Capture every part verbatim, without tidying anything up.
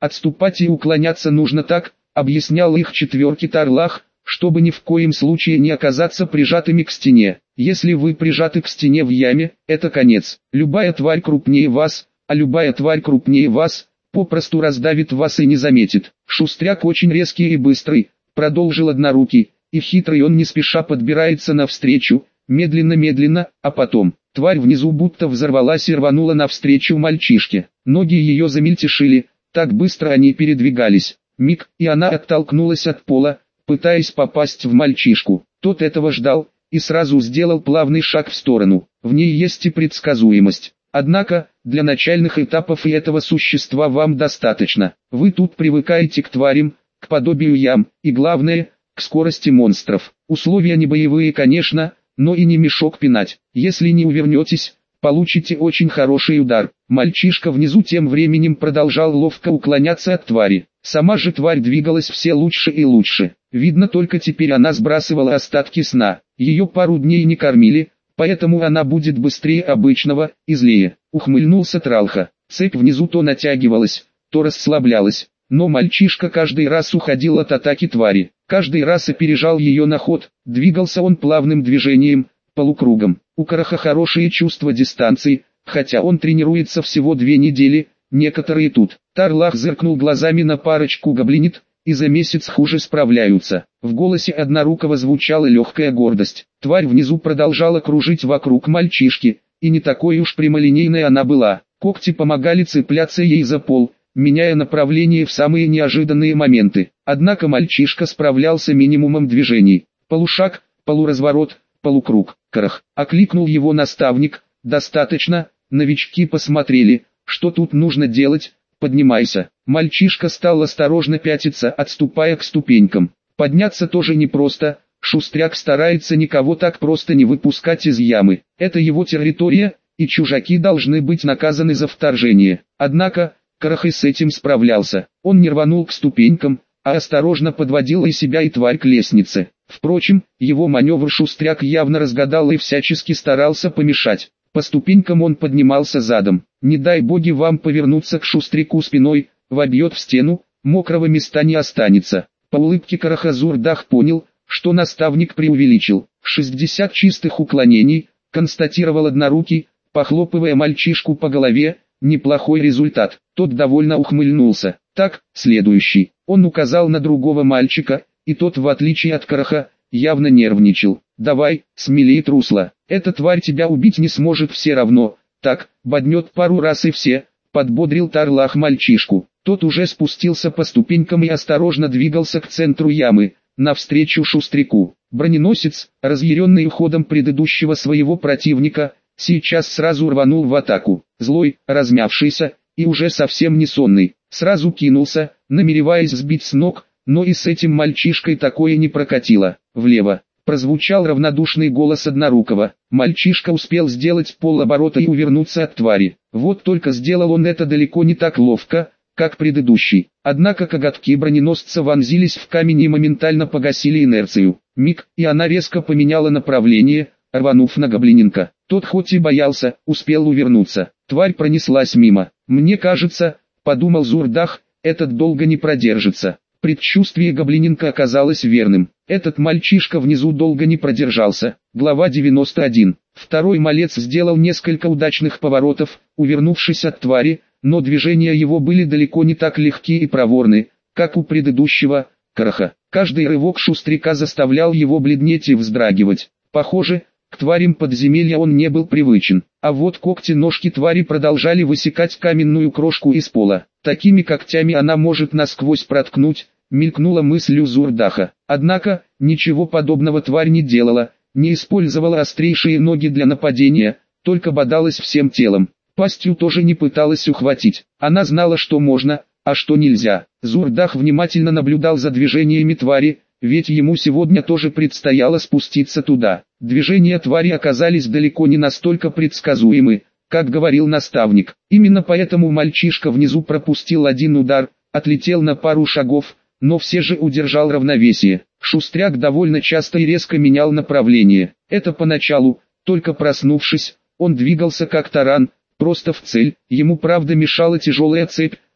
Отступать и уклоняться нужно так, объяснял их четверке Тарлах, чтобы ни в коем случае не оказаться прижатыми к стене. Если вы прижаты к стене в яме, это конец. Любая тварь крупнее вас, а любая тварь крупнее вас, попросту раздавит вас и не заметит. Шустряк очень резкий и быстрый, продолжил Однорукий, и хитрый он не спеша подбирается навстречу, медленно-медленно, а потом, тварь внизу будто взорвалась и рванула навстречу мальчишке. Ноги ее замельтешили, так быстро они передвигались. Миг, и она оттолкнулась от пола, пытаясь попасть в мальчишку. Тот этого ждал, и сразу сделал плавный шаг в сторону. В ней есть и предсказуемость. Однако, для начальных этапов и этого существа вам достаточно. Вы тут привыкаете к тварям, к подобию ям, и главное, к скорости монстров. Условия не боевые, конечно, но и не мешок пинать. Если не увернетесь, получите очень хороший удар. Мальчишка внизу тем временем продолжал ловко уклоняться от твари. Сама же тварь двигалась все лучше и лучше. Видно, только теперь она сбрасывала остатки сна. Ее пару дней не кормили, поэтому она будет быстрее обычного и злее. Ухмыльнулся Тралха. Цепь внизу то натягивалась, то расслаблялась. Но мальчишка каждый раз уходил от атаки твари. Каждый раз опережал ее на ход. Двигался он плавным движением, полукругом. У Караха хорошее чувство дистанции, хотя он тренируется всего две недели. Некоторые тут. Тарлах зыркнул глазами на парочку гоблинит, и за месяц хуже справляются. В голосе Однорукого звучала легкая гордость. Тварь внизу продолжала кружить вокруг мальчишки, и не такой уж прямолинейной она была. Когти помогали цепляться ей за пол, меняя направление в самые неожиданные моменты. Однако мальчишка справлялся минимумом движений. Полушаг, полуразворот, полукруг. Карах. Окликнул его наставник. Достаточно. Новички посмотрели, что тут нужно делать. Поднимайся. Мальчишка стал осторожно пятиться, отступая к ступенькам. Подняться тоже непросто. Шустряк старается никого так просто не выпускать из ямы. Это его территория, и чужаки должны быть наказаны за вторжение. Однако, Карах и с этим справлялся. Он не рванул к ступенькам, а осторожно подводил и себя, и тварь к лестнице. Впрочем, его маневр Шустряк явно разгадал и всячески старался помешать. По ступенькам он поднимался задом. Не дай боги вам повернуться к Шустряку спиной, вобьет в стену, мокрого места не останется. По улыбке Караха Зурдах понял, что наставник преувеличил. шестьдесят чистых уклонений, констатировал Однорукий, похлопывая мальчишку по голове. Неплохой результат. Тот довольно ухмыльнулся. Так, следующий. Он указал на другого мальчика, и тот, в отличие от Караха, явно нервничал. Давай, смелее, трусла. Эта тварь тебя убить не сможет все равно. Так, боднет пару раз и все. Подбодрил Тарлах мальчишку. Тот уже спустился по ступенькам и осторожно двигался к центру ямы, навстречу Шустряку. Броненосец, разъяренный уходом предыдущего своего противника, сейчас сразу рванул в атаку. Злой, размявшийся, и уже совсем не сонный, сразу кинулся, намереваясь сбить с ног, но и с этим мальчишкой такое не прокатило. Влево. Прозвучал равнодушный голос Однорукого. Мальчишка успел сделать полоборота и увернуться от твари. Вот только сделал он это далеко не так ловко, как предыдущий. Однако коготки броненосца вонзились в камень и моментально погасили инерцию. Миг, и она резко поменяла направление, рванув на гоблиненка. Тот хоть и боялся, успел увернуться. Тварь пронеслась мимо. «Мне кажется, — подумал Зурдах, — этот долго не продержится». Предчувствие гоблиненка оказалось верным. Этот мальчишка внизу долго не продержался. Глава девяносто один. Второй малец сделал несколько удачных поворотов, увернувшись от твари, но движения его были далеко не так легки и проворны, как у предыдущего, Караха. Каждый рывок Шустряка заставлял его бледнеть и вздрагивать. Похоже, к тварям подземелья он не был привычен. А вот когти-ножки твари продолжали высекать каменную крошку из пола. Такими когтями она может насквозь проткнуть, мелькнула мысль у Зурдаха. Однако, ничего подобного тварь не делала, не использовала острейшие ноги для нападения, только бодалась всем телом. Пастью тоже не пыталась ухватить. Она знала, что можно, а что нельзя. Зурдах внимательно наблюдал за движениями твари, ведь ему сегодня тоже предстояло спуститься туда. Движения твари оказались далеко не настолько предсказуемы, как говорил наставник. Именно поэтому мальчишка внизу пропустил один удар, отлетел на пару шагов, но все же удержал равновесие. Шустряк довольно часто и резко менял направление. Это поначалу, только проснувшись, он двигался как таран, просто в цель. Ему правда мешала тяжелая цепь,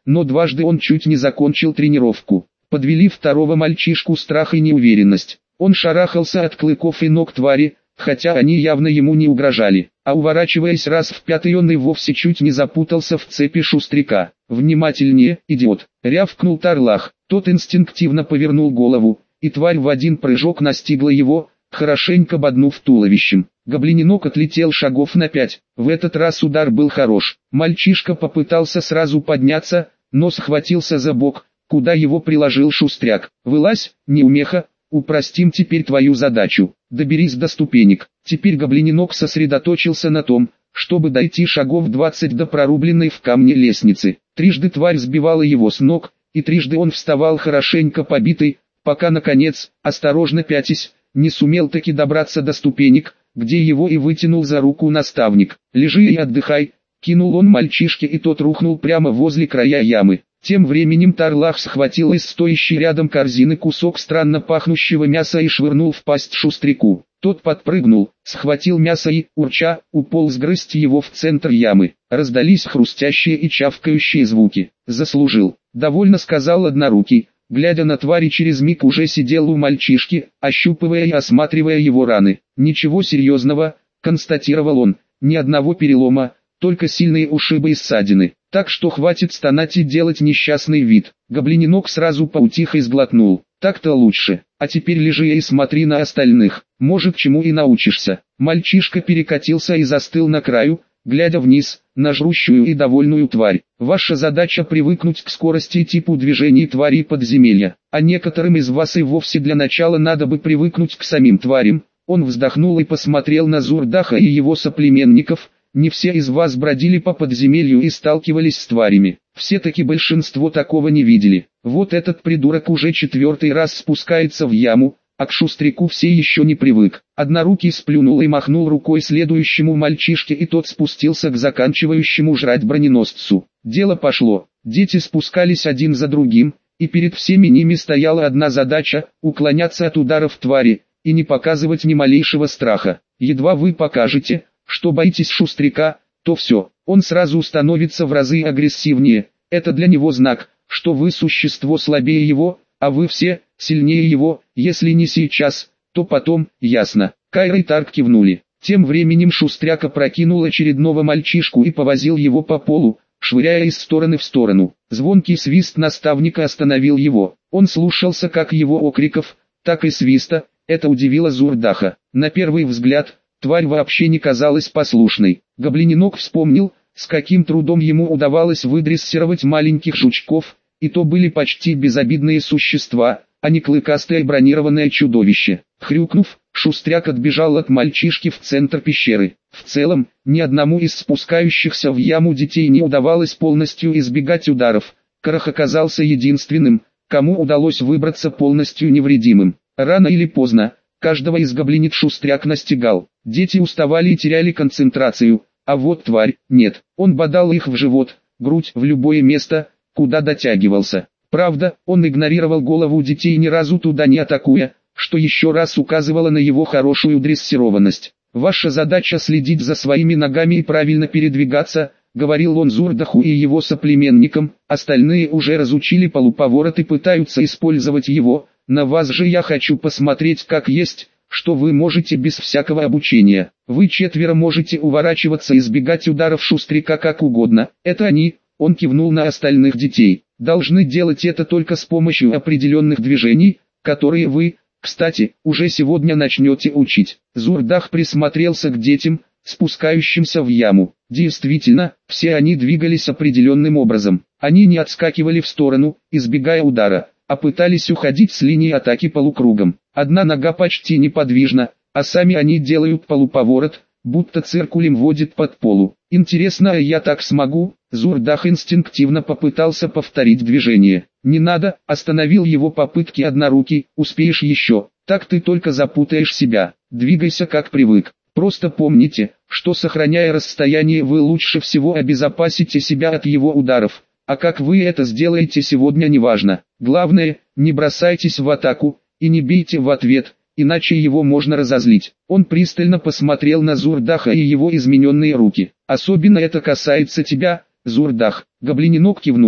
но дважды он чуть не закончил тренировку. Подвели второго мальчишку страх и неуверенность. Он шарахался от клыков и ног твари, хотя они явно ему не угрожали, а уворачиваясь раз в пятый он и вовсе чуть не запутался в цепи шустряка. «Внимательнее, идиот!» — рявкнул Тарлах. Тот инстинктивно повернул голову, и тварь в один прыжок настигла его, хорошенько боднув туловищем. Гоблиненок отлетел шагов на пять. В этот раз удар был хорош. Мальчишка попытался сразу подняться, но схватился за бок, куда его приложил шустряк. «Вылазь, неумеха, упростим теперь твою задачу. Доберись до ступенек». Теперь гоблиненок сосредоточился на том, чтобы дойти шагов двадцать до прорубленной в камне лестницы. Трижды тварь сбивала его с ног, и трижды он вставал хорошенько побитый, пока наконец, осторожно пятясь, не сумел таки добраться до ступенек, где его и вытянул за руку наставник. «Лежи и отдыхай», — кинул он мальчишке, и тот рухнул прямо возле края ямы. Тем временем Тарлах схватил из стоящей рядом корзины кусок странно пахнущего мяса и швырнул в пасть шустряку. Тот подпрыгнул, схватил мясо и, урча, уполз грызть его в центр ямы. Раздались хрустящие и чавкающие звуки. «Заслужил», — довольно сказал однорукий, глядя на твари. Через миг уже сидел у мальчишки, ощупывая и осматривая его раны. «Ничего серьезного», — констатировал он, — «ни одного перелома, только сильные ушибы и ссадины, так что хватит стонать и делать несчастный вид». Гоблиненок сразу поутих и сглотнул. «Так-то лучше, а теперь лежи и смотри на остальных, может чему и научишься». Мальчишка перекатился и застыл на краю, глядя вниз, на жрущую и довольную тварь. «Ваша задача привыкнуть к скорости и типу движений тварей подземелья, а некоторым из вас и вовсе для начала надо бы привыкнуть к самим тварям». Он вздохнул и посмотрел на Зурдаха и его соплеменников. «Не все из вас бродили по подземелью и сталкивались с тварями. Все-таки большинство такого не видели. Вот этот придурок уже четвертый раз спускается в яму, а к шустряку все еще не привык». Однорукий сплюнул и махнул рукой следующему мальчишке, и тот спустился к заканчивающему жрать броненосцу. Дело пошло. Дети спускались один за другим, и перед всеми ними стояла одна задача – уклоняться от ударов твари, и не показывать ни малейшего страха. Едва вы покажете, что боитесь шустряка, то все, он сразу становится в разы агрессивнее. Это для него знак, что вы существо слабее его, а вы все сильнее его. Если не сейчас, то потом, ясно?» Кайра и Тарк кивнули. Тем временем шустряк опрокинул очередного мальчишку и повозил его по полу, швыряя из стороны в сторону. Звонкий свист наставника остановил его. Он слушался как его окриков, так и свиста. Это удивило Зурдаха. На первый взгляд, тварь вообще не казалась послушной. Гоблиненок вспомнил, с каким трудом ему удавалось выдрессировать маленьких жучков, и то были почти безобидные существа, а не клыкастое бронированное чудовище. Хрюкнув, шустряк отбежал от мальчишки в центр пещеры. В целом, ни одному из спускающихся в яму детей не удавалось полностью избегать ударов. Карах оказался единственным, кому удалось выбраться полностью невредимым. Рано или поздно, каждого из гоблинит шустряк настигал. Дети уставали и теряли концентрацию, а вот тварь, нет, он бодал их в живот, грудь, в любое место, куда дотягивался. Правда, он игнорировал голову детей, ни разу туда не атакуя, что еще раз указывало на его хорошую дрессированность. «Ваша задача следить за своими ногами и правильно передвигаться», — говорил он Зурдаху и его соплеменникам. «Остальные уже разучили полуповорот и пытаются использовать его. На вас же я хочу посмотреть как есть, что вы можете без всякого обучения. Вы четверо можете уворачиваться и избегать ударов шустряка как угодно. Это они», — он кивнул на остальных детей, «должны делать это только с помощью определенных движений, которые вы, кстати, уже сегодня начнете учить». Зурдах присмотрелся к детям, спускающимся в яму. Действительно, все они двигались определенным образом. Они не отскакивали в сторону, избегая удара, а пытались уходить с линии атаки полукругом. Одна нога почти неподвижна, а сами они делают полуповорот, будто циркулем водит под полу. «Интересно, а я так смогу?» Зурдах инстинктивно попытался повторить движение. «Не надо», — остановил его попытки однорукий, «успеешь еще, так ты только запутаешь себя, двигайся как привык. Просто помните, что сохраняя расстояние вы лучше всего обезопасите себя от его ударов, а как вы это сделаете сегодня неважно. Главное, не бросайтесь в атаку, и не бейте в ответ, иначе его можно разозлить». Он пристально посмотрел на Зурдаха и его измененные руки. «Особенно это касается тебя, Зурдах». Гоблиненок кивнул.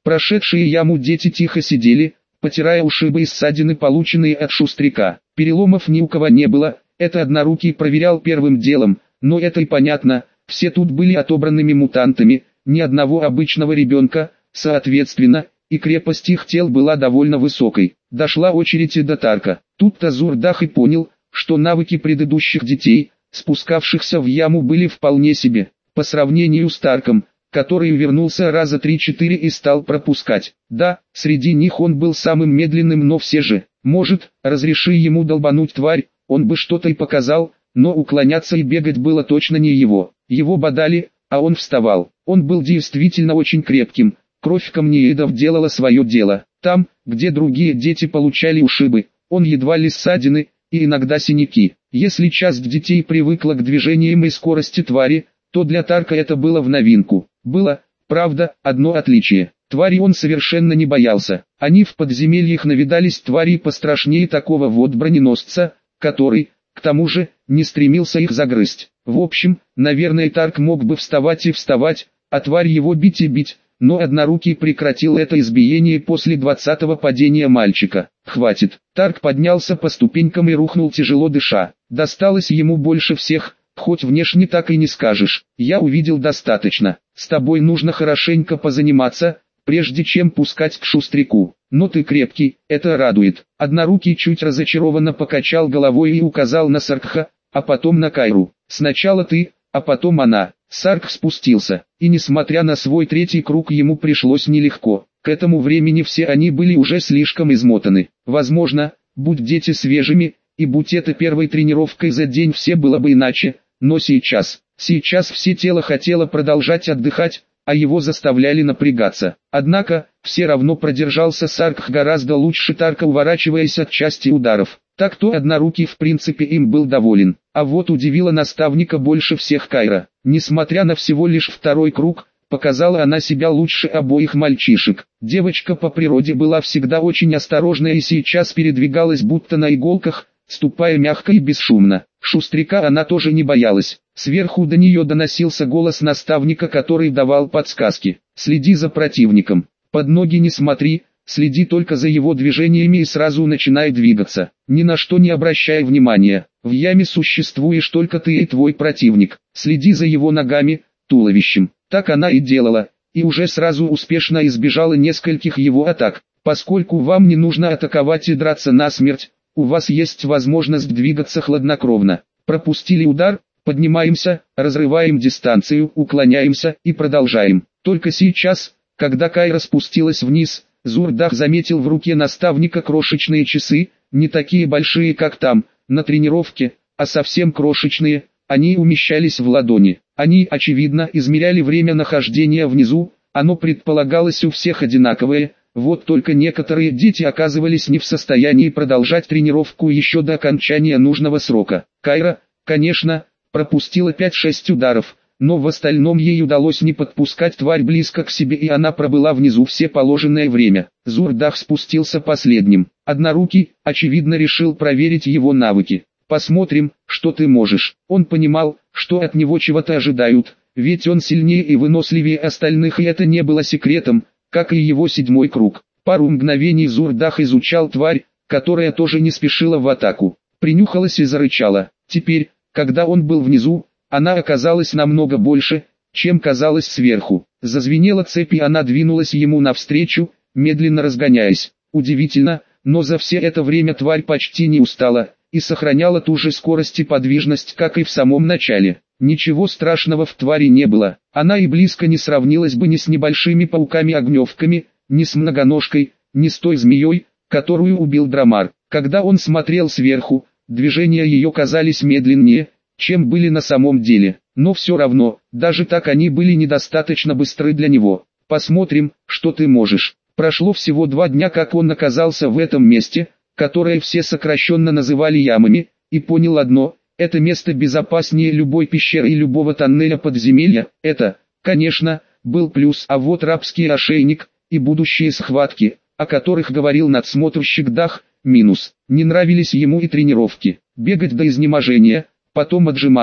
Прошедшие яму дети тихо сидели, потирая ушибы и ссадины, полученные от Шустряка. Переломов ни у кого не было, это Однорукий проверял первым делом, но это и понятно, все тут были отобранными мутантами, ни одного обычного ребенка, соответственно, и крепость их тел была довольно высокой. Дошла очередь и до Тарка. Тут-то Зурдах и понял, что навыки предыдущих детей, спускавшихся в яму, были вполне себе, по сравнению с Тарком, который вернулся раза три-четыре и стал пропускать. Да, среди них он был самым медленным, но все же, может, разреши ему долбануть тварь, он бы что-то и показал, но уклоняться и бегать было точно не его. Его бодали, а он вставал. Он был действительно очень крепким, кровь камнеедов делала свое дело. Там, где другие дети получали ушибы, он едва ли ссадины, и иногда синяки. Если часть детей привыкла к движениям и скорости твари, то для Тарка это было в новинку. Было, правда, одно отличие. Твари он совершенно не боялся. Они в подземельях навидались тварей пострашнее такого вот броненосца, который, к тому же, не стремился их загрызть. В общем, наверное, Тарк мог бы вставать и вставать, а тварь его бить и бить, но Однорукий прекратил это избиение после двадцатого падения мальчика. Хватит. Тарк поднялся по ступенькам и рухнул, тяжело дыша. Досталось ему больше всех, хоть внешне так и не скажешь. Я увидел достаточно. С тобой нужно хорошенько позаниматься, прежде чем пускать к Шустряку. Но ты крепкий, это радует. Однорукий чуть разочарованно покачал головой и указал на Саркха, а потом на Кайру. Сначала ты, а потом она. Саркх спустился, и несмотря на свой третий круг, ему пришлось нелегко. К этому времени все они были уже слишком измотаны. Возможно, будь дети свежими, и будь это первой тренировкой за день, все было бы иначе, но сейчас, сейчас все тело хотело продолжать отдыхать, а его заставляли напрягаться. Однако, все равно продержался Саркх гораздо лучше Тарка, уворачиваясь от части ударов. Так-то Однорукий в принципе им был доволен. А вот удивила наставника больше всех Кайра. Несмотря на всего лишь второй круг, показала она себя лучше обоих мальчишек. Девочка по природе была всегда очень осторожная и сейчас передвигалась будто на иголках, ступая мягко и бесшумно. Шустряка она тоже не боялась. Сверху до нее доносился голос наставника, который давал подсказки. «Следи за противником. Под ноги не смотри, следи только за его движениями и сразу начинай двигаться. Ни на что не обращай внимания. В яме существуешь только ты и твой противник. Следи за его ногами, туловищем». Так она и делала, и уже сразу успешно избежала нескольких его атак. Поскольку вам не нужно атаковать и драться насмерть, у вас есть возможность двигаться хладнокровно. Пропустили удар, поднимаемся, разрываем дистанцию, уклоняемся и продолжаем. Только сейчас, когда Кайра спустилась вниз, Зурдах заметил в руке наставника крошечные часы, не такие большие как там, на тренировке, а совсем крошечные. Они умещались в ладони. Они, очевидно, измеряли время нахождения внизу, оно предполагалось у всех одинаковое, вот только некоторые дети оказывались не в состоянии продолжать тренировку еще до окончания нужного срока. Кайра, конечно, пропустила пять-шесть ударов, но в остальном ей удалось не подпускать тварь близко к себе, и она пробыла внизу все положенное время. Зурдах спустился последним. Однорукий, очевидно, решил проверить его навыки. «Посмотрим, что ты можешь». Он понимал, что от него чего-то ожидают, ведь он сильнее и выносливее остальных, и это не было секретом, как и его седьмой круг. Пару мгновений Зурдах изучал тварь, которая тоже не спешила в атаку. Принюхалась и зарычала. Теперь, когда он был внизу, она оказалась намного больше, чем казалось сверху. Зазвенела цепь, и она двинулась ему навстречу, медленно разгоняясь. Удивительно, но за все это время тварь почти не устала и сохраняла ту же скорость и подвижность, как и в самом начале. Ничего страшного в твари не было. Она и близко не сравнилась бы ни с небольшими пауками-огневками, ни с многоножкой, ни с той змеей, которую убил Драмар. Когда он смотрел сверху, движения ее казались медленнее, чем были на самом деле. Но все равно, даже так они были недостаточно быстры для него. «Посмотрим, что ты можешь». Прошло всего два дня, как он оказался в этом месте, которое все сокращенно называли ямами, и понял одно: это место безопаснее любой пещеры и любого тоннеля подземелья. Это, конечно, был плюс, а вот рабский ошейник и будущие схватки, о которых говорил надсмотрщик Дах, минус. Не нравились ему и тренировки. Бегать до изнеможения, потом отжиматься,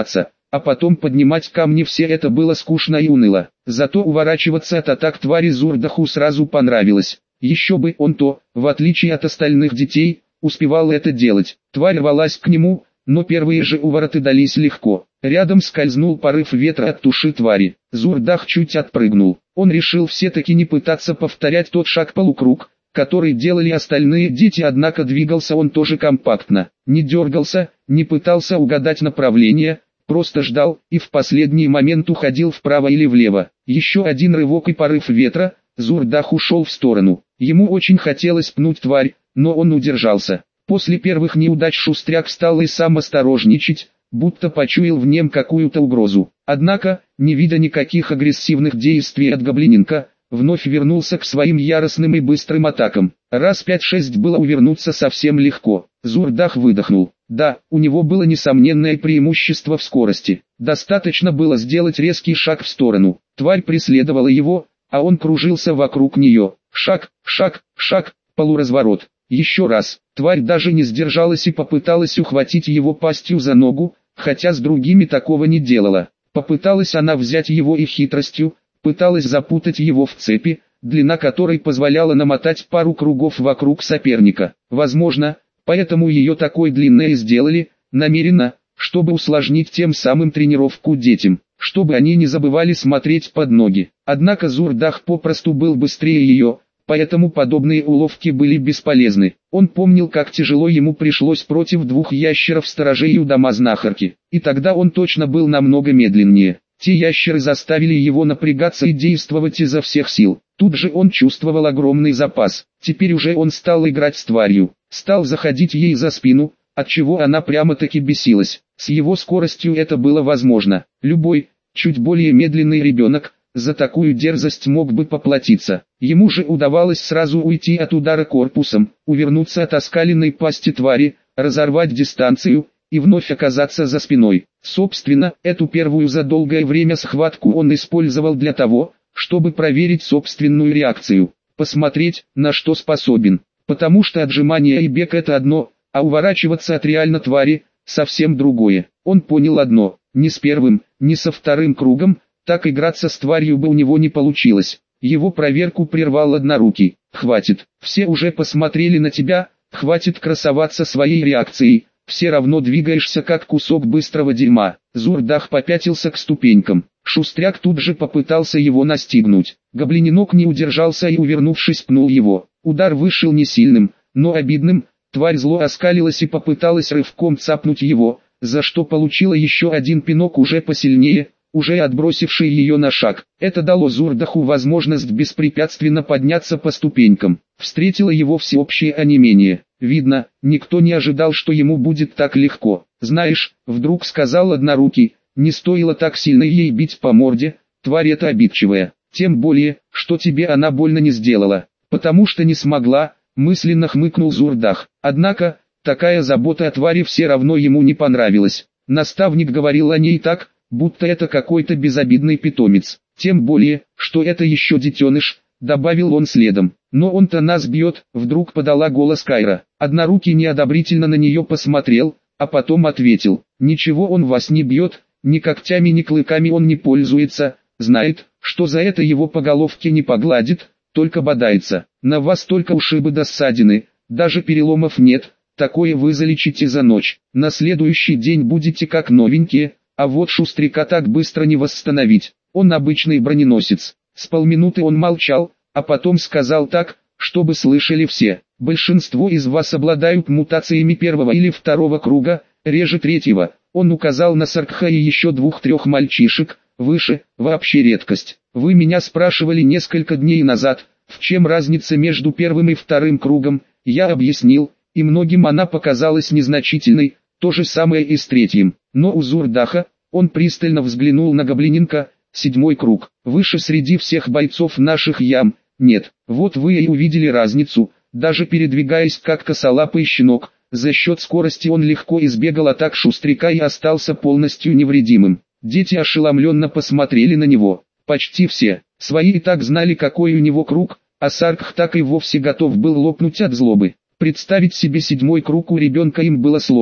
а потом поднимать камни, все это было скучно и уныло. Зато уворачиваться от атак твари Зурдаху сразу понравилось. Еще бы он то, в отличие от остальных детей, успевал это делать. Тварь рвалась к нему, но первые же увороты дались легко. Рядом скользнул порыв ветра от туши твари. Зурдах чуть отпрыгнул. Он решил все-таки не пытаться повторять тот шаг-полукруг, который делали остальные дети, однако двигался он тоже компактно. Не дергался, не пытался угадать направление, просто ждал и в последний момент уходил вправо или влево. Еще один рывок и порыв ветра, Зурдах ушел в сторону. Ему очень хотелось пнуть тварь, но он удержался. После первых неудач Шустряк стал и сам осторожничать, будто почуял в нем какую-то угрозу. Однако, не видя никаких агрессивных действий от гоблиненка, вновь вернулся к своим яростным и быстрым атакам. Раз пять-шесть было увернуться совсем легко. Зурдах выдохнул. Да, у него было несомненное преимущество в скорости. Достаточно было сделать резкий шаг в сторону. Тварь преследовала его, а он кружился вокруг нее. Шаг, шаг, шаг, полуразворот. Еще раз. Тварь даже не сдержалась и попыталась ухватить его пастью за ногу, хотя с другими такого не делала. Попыталась она взять его и хитростью, пыталась запутать его в цепи, длина которой позволяла намотать пару кругов вокруг соперника. Возможно, поэтому ее такой длинной сделали, намеренно, чтобы усложнить тем самым тренировку детям, чтобы они не забывали смотреть под ноги. Однако Зурдах попросту был быстрее ее, поэтому подобные уловки были бесполезны. Он помнил, как тяжело ему пришлось против двух ящеров-сторожей у дома знахарки, и тогда он точно был намного медленнее. Те ящеры заставили его напрягаться и действовать изо всех сил. Тут же он чувствовал огромный запас. Теперь уже он стал играть с тварью, стал заходить ей за спину, отчего она прямо-таки бесилась. С его скоростью это было возможно. Любой, чуть более медленный ребенок, за такую дерзость мог бы поплатиться. Ему же удавалось сразу уйти от удара корпусом, увернуться от оскаленной пасти твари, разорвать дистанцию и вновь оказаться за спиной. Собственно, эту первую за долгое время схватку он использовал для того, чтобы проверить собственную реакцию, посмотреть, на что способен. Потому что отжимание и бег это одно, а уворачиваться от реально твари – совсем другое. Он понял одно: ни с первым, ни со вторым кругом, так играться с тварью бы у него не получилось. Его проверку прервал однорукий. «Хватит, все уже посмотрели на тебя, хватит красоваться своей реакцией, все равно двигаешься как кусок быстрого дерьма». Зурдах попятился к ступенькам. Шустряк тут же попытался его настигнуть. Гоблиненок не удержался и, увернувшись, пнул его. Удар вышел не сильным, но обидным. Тварь зло оскалилась и попыталась рывком цапнуть его, за что получила еще один пинок уже посильнее, уже отбросивший ее на шаг. Это дало Зурдаху возможность беспрепятственно подняться по ступенькам. Встретило его всеобщее онемение. Видно, никто не ожидал, что ему будет так легко. «Знаешь», — вдруг сказал однорукий, — «не стоило так сильно ей бить по морде, тварь эта обидчивая. Тем более, что тебе она больно не сделала». «Потому что не смогла», — мысленно хмыкнул Зурдах. Однако, такая забота о твари все равно ему не понравилась. Наставник говорил о ней так, будто это какой-то безобидный питомец. «Тем более, что это еще детеныш», — добавил он следом. «Но он-то нас бьет», — вдруг подала голос Кайра. Однорукий неодобрительно на нее посмотрел, а потом ответил: «Ничего он вас не бьет, ни когтями, ни клыками он не пользуется, знает, что за это его по головке не погладит, только бодается. На вас только ушибы да ссадины, даже переломов нет, такое вы залечите за ночь. На следующий день будете как новенькие, а вот Шустряка так быстро не восстановить, он обычный броненосец». С полминуты он молчал, а потом сказал так, чтобы слышали все: «Большинство из вас обладают мутациями первого или второго круга, реже третьего». Он указал на Саркха и еще двух-трех мальчишек, выше, вообще редкость. «Вы меня спрашивали несколько дней назад, в чем разница между первым и вторым кругом, я объяснил, и многим она показалась незначительной, то же самое и с третьим. Но у Зурдаха», он пристально взглянул на гоблиненка, «седьмой круг, выше среди всех бойцов наших ям, нет. Вот вы и увидели разницу, даже передвигаясь как косолапый щенок, за счет скорости он легко избегал атак Шустряка и остался полностью невредимым». Дети ошеломленно посмотрели на него. Почти все. Свои и так знали, какой у него круг, а Саркх так и вовсе готов был лопнуть от злобы. Представить себе седьмой круг у ребенка им было сложно.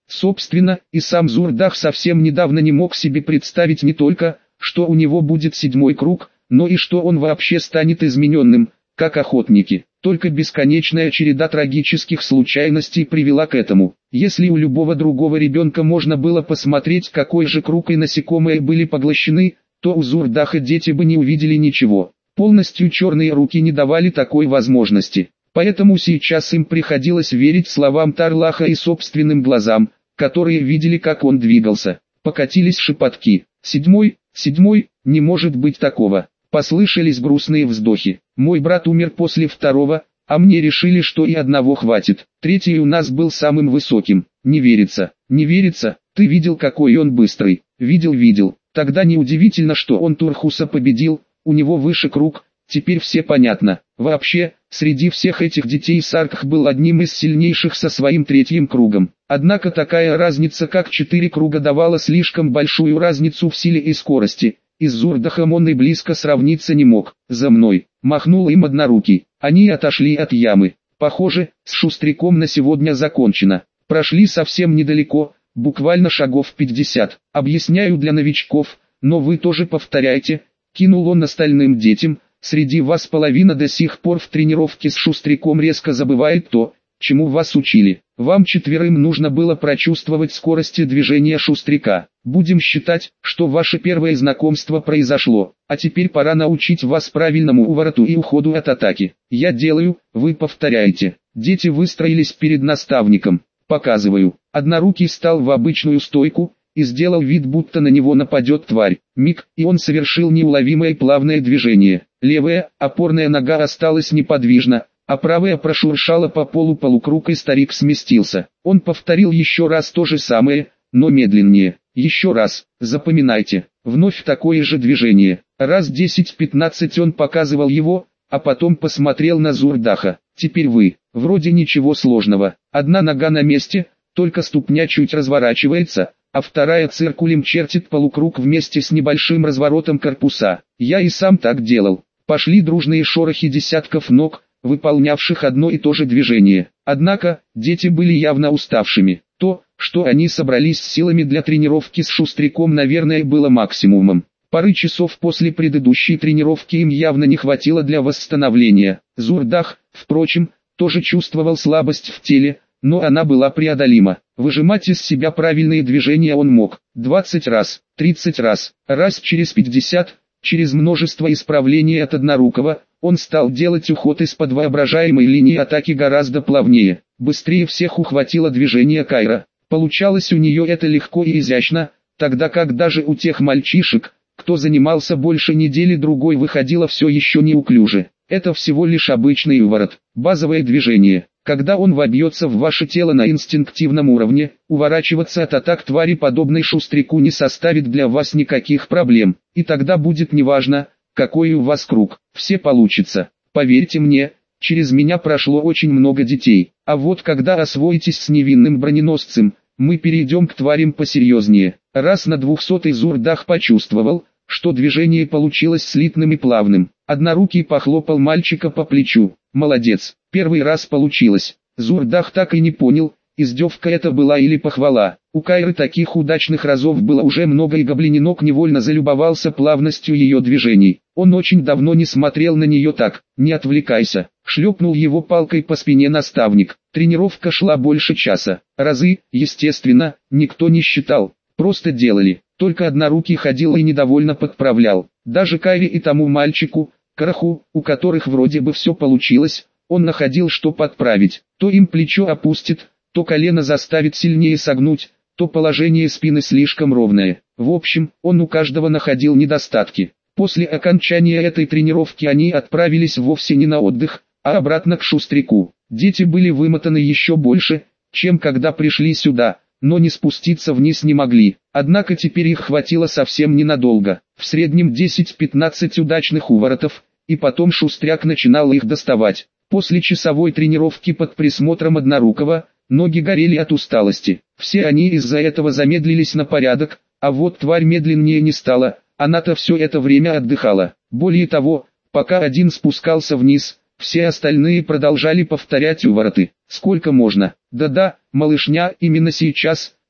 Собственно, и сам Зурдах совсем недавно не мог себе представить не только, что у него будет седьмой круг, но и что он вообще станет измененным, как охотники. Только бесконечная череда трагических случайностей привела к этому. Если у любого другого ребенка можно было посмотреть, какой же круг и насекомые были поглощены, то у Зурдаха дети бы не увидели ничего. Полностью черные руки не давали такой возможности. Поэтому сейчас им приходилось верить словам Тарлаха и собственным глазам, которые видели, как он двигался. Покатились шепотки. «Седьмой, седьмой, не может быть такого». Послышались грустные вздохи. «Мой брат умер после второго, а мне решили, что и одного хватит. Третий у нас был самым высоким. Не верится, не верится, ты видел, какой он быстрый?» «Видел, видел. Тогда неудивительно, что он Турхуса победил, у него выше круг, теперь все понятно. Вообще, среди всех этих детей Саркх был одним из сильнейших со своим третьим кругом. Однако такая разница, как четыре круга, давала слишком большую разницу в силе и скорости. И с Зурдахом он и близко сравниться не мог. «За мной!» — махнул им однорукий. Они отошли от ямы. Похоже, с Шустряком на сегодня закончено. Прошли совсем недалеко, буквально шагов пятьдесят. «Объясняю для новичков, но вы тоже повторяйте», — кинул он остальным детям. «Среди вас половина до сих пор в тренировке с Шустряком резко забывает то, чему вас учили. Вам четверым нужно было прочувствовать скорости движения Шустряка. Будем считать, что ваше первое знакомство произошло, а теперь пора научить вас правильному увороту и уходу от атаки. Я делаю, вы повторяете». Дети выстроились перед наставником. «Показываю». Однорукий встал в обычную стойку и сделал вид, будто на него нападет тварь. Миг, и он совершил неуловимое плавное движение. Левая, опорная нога осталась неподвижна, а правая прошуршала по полу полукруг, и старик сместился. Он повторил еще раз то же самое, но медленнее. Еще раз, запоминайте, вновь такое же движение. Раз десять-пятнадцать он показывал его, а потом посмотрел на Зурдаха. «Теперь вы, вроде ничего сложного. Одна нога на месте, только ступня чуть разворачивается, а вторая циркулем чертит полукруг вместе с небольшим разворотом корпуса. Я и сам так делал». Пошли дружные шорохи десятков ног, выполнявших одно и то же движение. Однако, дети были явно уставшими. То, что они собрались с силами для тренировки с Шустряком, наверное, было максимумом. Пары часов после предыдущей тренировки им явно не хватило для восстановления. Зурдах, впрочем, тоже чувствовал слабость в теле, но она была преодолима. Выжимать из себя правильные движения он мог. двадцать раз, тридцать раз, раз через пятьдесят. Через множество исправлений от однорукого, он стал делать уход из-под воображаемой линии атаки гораздо плавнее. Быстрее всех ухватило движение Кайра. Получалось у нее это легко и изящно, тогда как даже у тех мальчишек, кто занимался больше недели другой, выходило все еще неуклюже. Это всего лишь обычный уворот, базовое движение. Когда он вобьется в ваше тело на инстинктивном уровне, уворачиваться от атак твари, подобной Шустряку, не составит для вас никаких проблем. И тогда будет неважно, какой у вас круг, все получится. Поверьте мне, через меня прошло очень много детей. А вот когда освоитесь с невинным броненосцем, мы перейдем к тварям посерьезнее. Раз на двухсотый Зурдах почувствовал, что движение получилось слитным и плавным. Однорукий похлопал мальчика по плечу. «Молодец, первый раз получилось». Зурдах так и не понял, издевка это была или похвала. У Кайры таких удачных разов было уже много, и гоблиненок невольно залюбовался плавностью ее движений. Он очень давно не смотрел на нее так. «Не отвлекайся», — шлепнул его палкой по спине наставник. Тренировка шла больше часа. Разы, естественно, никто не считал, просто делали. Только однорукий ходил и недовольно подправлял. Даже Кайре и тому мальчику, Караху, у которых вроде бы все получилось, он находил, что подправить. То им плечо опустит, то колено заставит сильнее согнуть, то положение спины слишком ровное. В общем, он у каждого находил недостатки. После окончания этой тренировки они отправились вовсе не на отдых, а обратно к Шустряку. Дети были вымотаны еще больше, чем когда пришли сюда, но не спуститься вниз не могли. Однако теперь их хватило совсем ненадолго. В среднем десять-пятнадцать удачных уворотов, и потом Шустряк начинал их доставать. После часовой тренировки под присмотром однорукого, ноги горели от усталости. Все они из-за этого замедлились на порядок, а вот тварь медленнее не стала, она-то все это время отдыхала. Более того, пока один спускался вниз, все остальные продолжали повторять увороты. Сколько можно? Да-да, малышня, именно сейчас,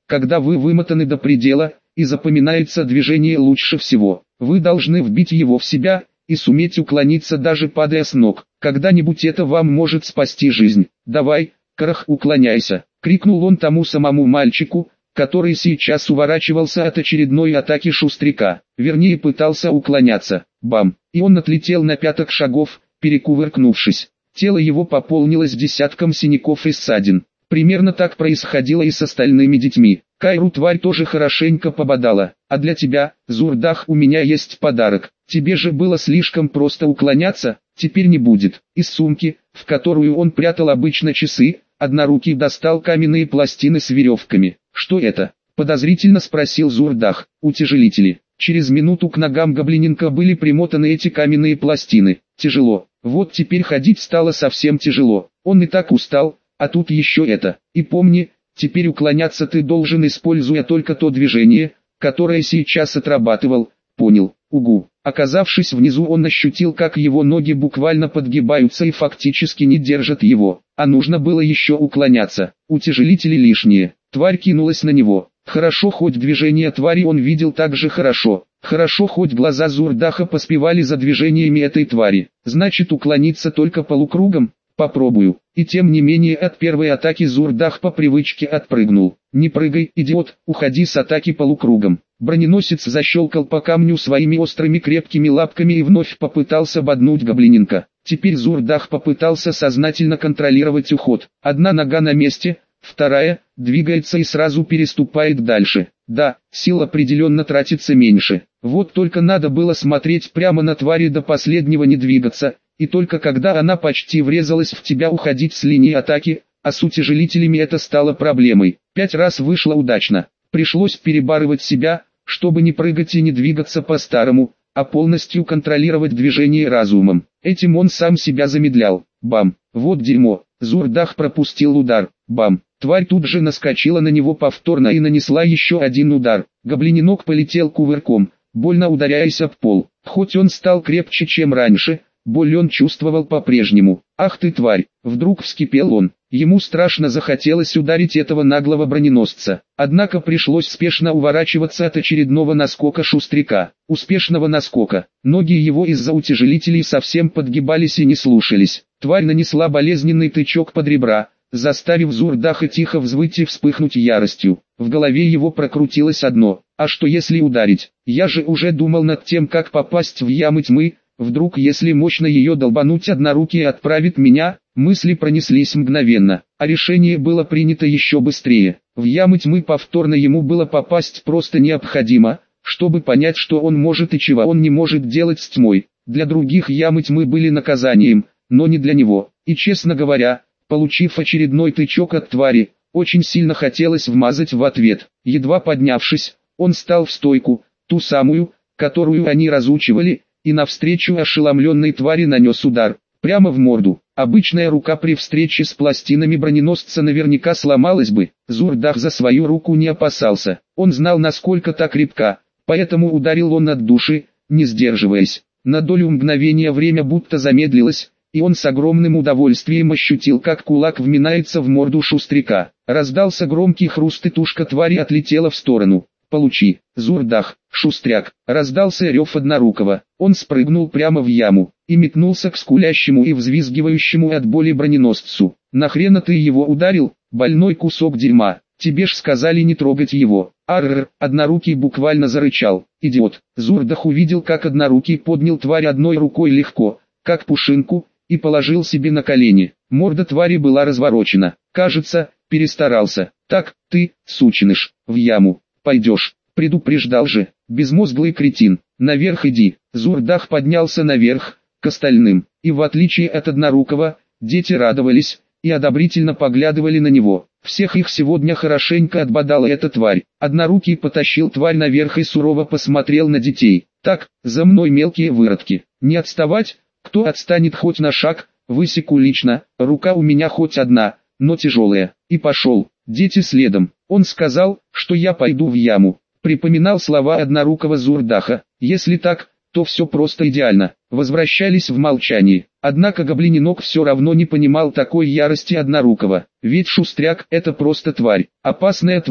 когда вы вымотаны до предела, и запоминается движение лучше всего. Вы должны вбить его в себя, и суметь уклониться даже падая с ног. Когда-нибудь это вам может спасти жизнь. «Давай, Карах, уклоняйся!» — крикнул он тому самому мальчику, который сейчас уворачивался от очередной атаки шустряка. Вернее, пытался уклоняться. Бам! И он отлетел на пяток шагов, перекувыркнувшись. Тело его пополнилось десятком синяков и ссадин. Примерно так происходило и с остальными детьми. Кайру тварь тоже хорошенько пободала. «А для тебя, Зурдах, у меня есть подарок. Тебе же было слишком просто уклоняться, теперь не будет». Из сумки, в которую он прятал обычно часы, однорукий достал каменные пластины с веревками. «Что это?» — подозрительно спросил Зурдах. «Утяжелители». Через минуту к ногам гоблиненка были примотаны эти каменные пластины. Тяжело. Вот теперь ходить стало совсем тяжело. Он и так устал, а тут еще это. И помни, теперь уклоняться ты должен, используя только то движение, которое сейчас отрабатывал. Понял? Угу. Оказавшись внизу, он ощутил, как его ноги буквально подгибаются и фактически не держат его. А нужно было еще уклоняться. Утяжелители лишние. Тварь кинулась на него. Хорошо, хоть движение твари он видел так же хорошо. Хорошо, хоть глаза Зурдаха поспевали за движениями этой твари. Значит, уклониться только полукругом? Попробую. И тем не менее от первой атаки Зурдах по привычке отпрыгнул. «Не прыгай, идиот, уходи с атаки полукругом». Броненосец защелкал по камню своими острыми крепкими лапками и вновь попытался боднуть гоблиненка. Теперь Зурдах попытался сознательно контролировать уход. Одна нога на месте, вторая двигается и сразу переступает дальше. Да, сил определенно тратится меньше. Вот только надо было смотреть прямо на твари, до последнего не двигаться, и только когда она почти врезалась в тебя, уходить с линии атаки, а с утяжелителями это стало проблемой. Пять раз вышло удачно. Пришлось перебарывать себя, чтобы не прыгать и не двигаться по-старому, а полностью контролировать движение разумом. Этим он сам себя замедлял. Бам! Вот дерьмо. Зурдах пропустил удар. Бам! Тварь тут же наскочила на него повторно и нанесла еще один удар. Гоблиненок полетел кувырком, больно ударяясь об пол. Хоть он стал крепче, чем раньше, боль он чувствовал по-прежнему. «Ах ты тварь!» Вдруг вскипел он. Ему страшно захотелось ударить этого наглого броненосца. Однако пришлось спешно уворачиваться от очередного наскока шустряка. Успешного наскока. Ноги его из-за утяжелителей совсем подгибались и не слушались. Тварь нанесла болезненный тычок под ребра, заставив Зурдаха тихо взвыть и вспыхнуть яростью. В голове его прокрутилось одно: а что если ударить? Я же уже думал над тем, как попасть в ямы тьмы. Вдруг, если мощно ее долбануть, однорукий отправит меня. Мысли пронеслись мгновенно, а решение было принято еще быстрее. В ямы тьмы повторно ему было попасть просто необходимо, чтобы понять, что он может и чего он не может делать с тьмой. Для других ямы тьмы были наказанием, но не для него. И честно говоря, получив очередной тычок от твари, очень сильно хотелось вмазать в ответ. Едва поднявшись, он стал в стойку, ту самую, которую они разучивали, и навстречу ошеломленной твари нанес удар, прямо в морду. Обычная рука при встрече с пластинами броненосца наверняка сломалась бы. Зурдах за свою руку не опасался. Он знал, насколько та крепка, поэтому ударил он от души, не сдерживаясь. На долю мгновения время будто замедлилось, и он с огромным удовольствием ощутил, как кулак вминается в морду шустряка. Раздался громкий хруст, и тушка твари отлетела в сторону. «Получи, Зурдах, шустряк!» Раздался рев однорукого. Он спрыгнул прямо в яму и метнулся к скулящему и взвизгивающему от боли броненосцу. «Нахрена ты его ударил, больной кусок дерьма? Тебе ж сказали не трогать его!» Аррр! Однорукий буквально зарычал. «Идиот!» Зурдах увидел, как однорукий поднял тварь одной рукой легко, как пушинку, и положил себе на колени. Морда твари была разворочена. Кажется, перестарался. «Так, ты, сученыш, в яму пойдешь, предупреждал же, безмозглый кретин, наверх иди». Зурдах поднялся наверх, к остальным, и в отличие от однорукого, дети радовались и одобрительно поглядывали на него. Всех их сегодня хорошенько отбодала эта тварь. Однорукий потащил тварь наверх и сурово посмотрел на детей. «Так, за мной, мелкие выродки, не отставать, кто отстанет хоть на шаг, высеку лично, рука у меня хоть одна, но тяжелая». И пошел, дети следом. Он сказал, что я пойду в яму. Припоминал слова однорукого Зурдаха. Если так, то все просто идеально. Возвращались в молчании. Однако гоблиненок все равно не понимал такой ярости однорукого. Ведь шустряк — это просто тварь. Опасная тварь,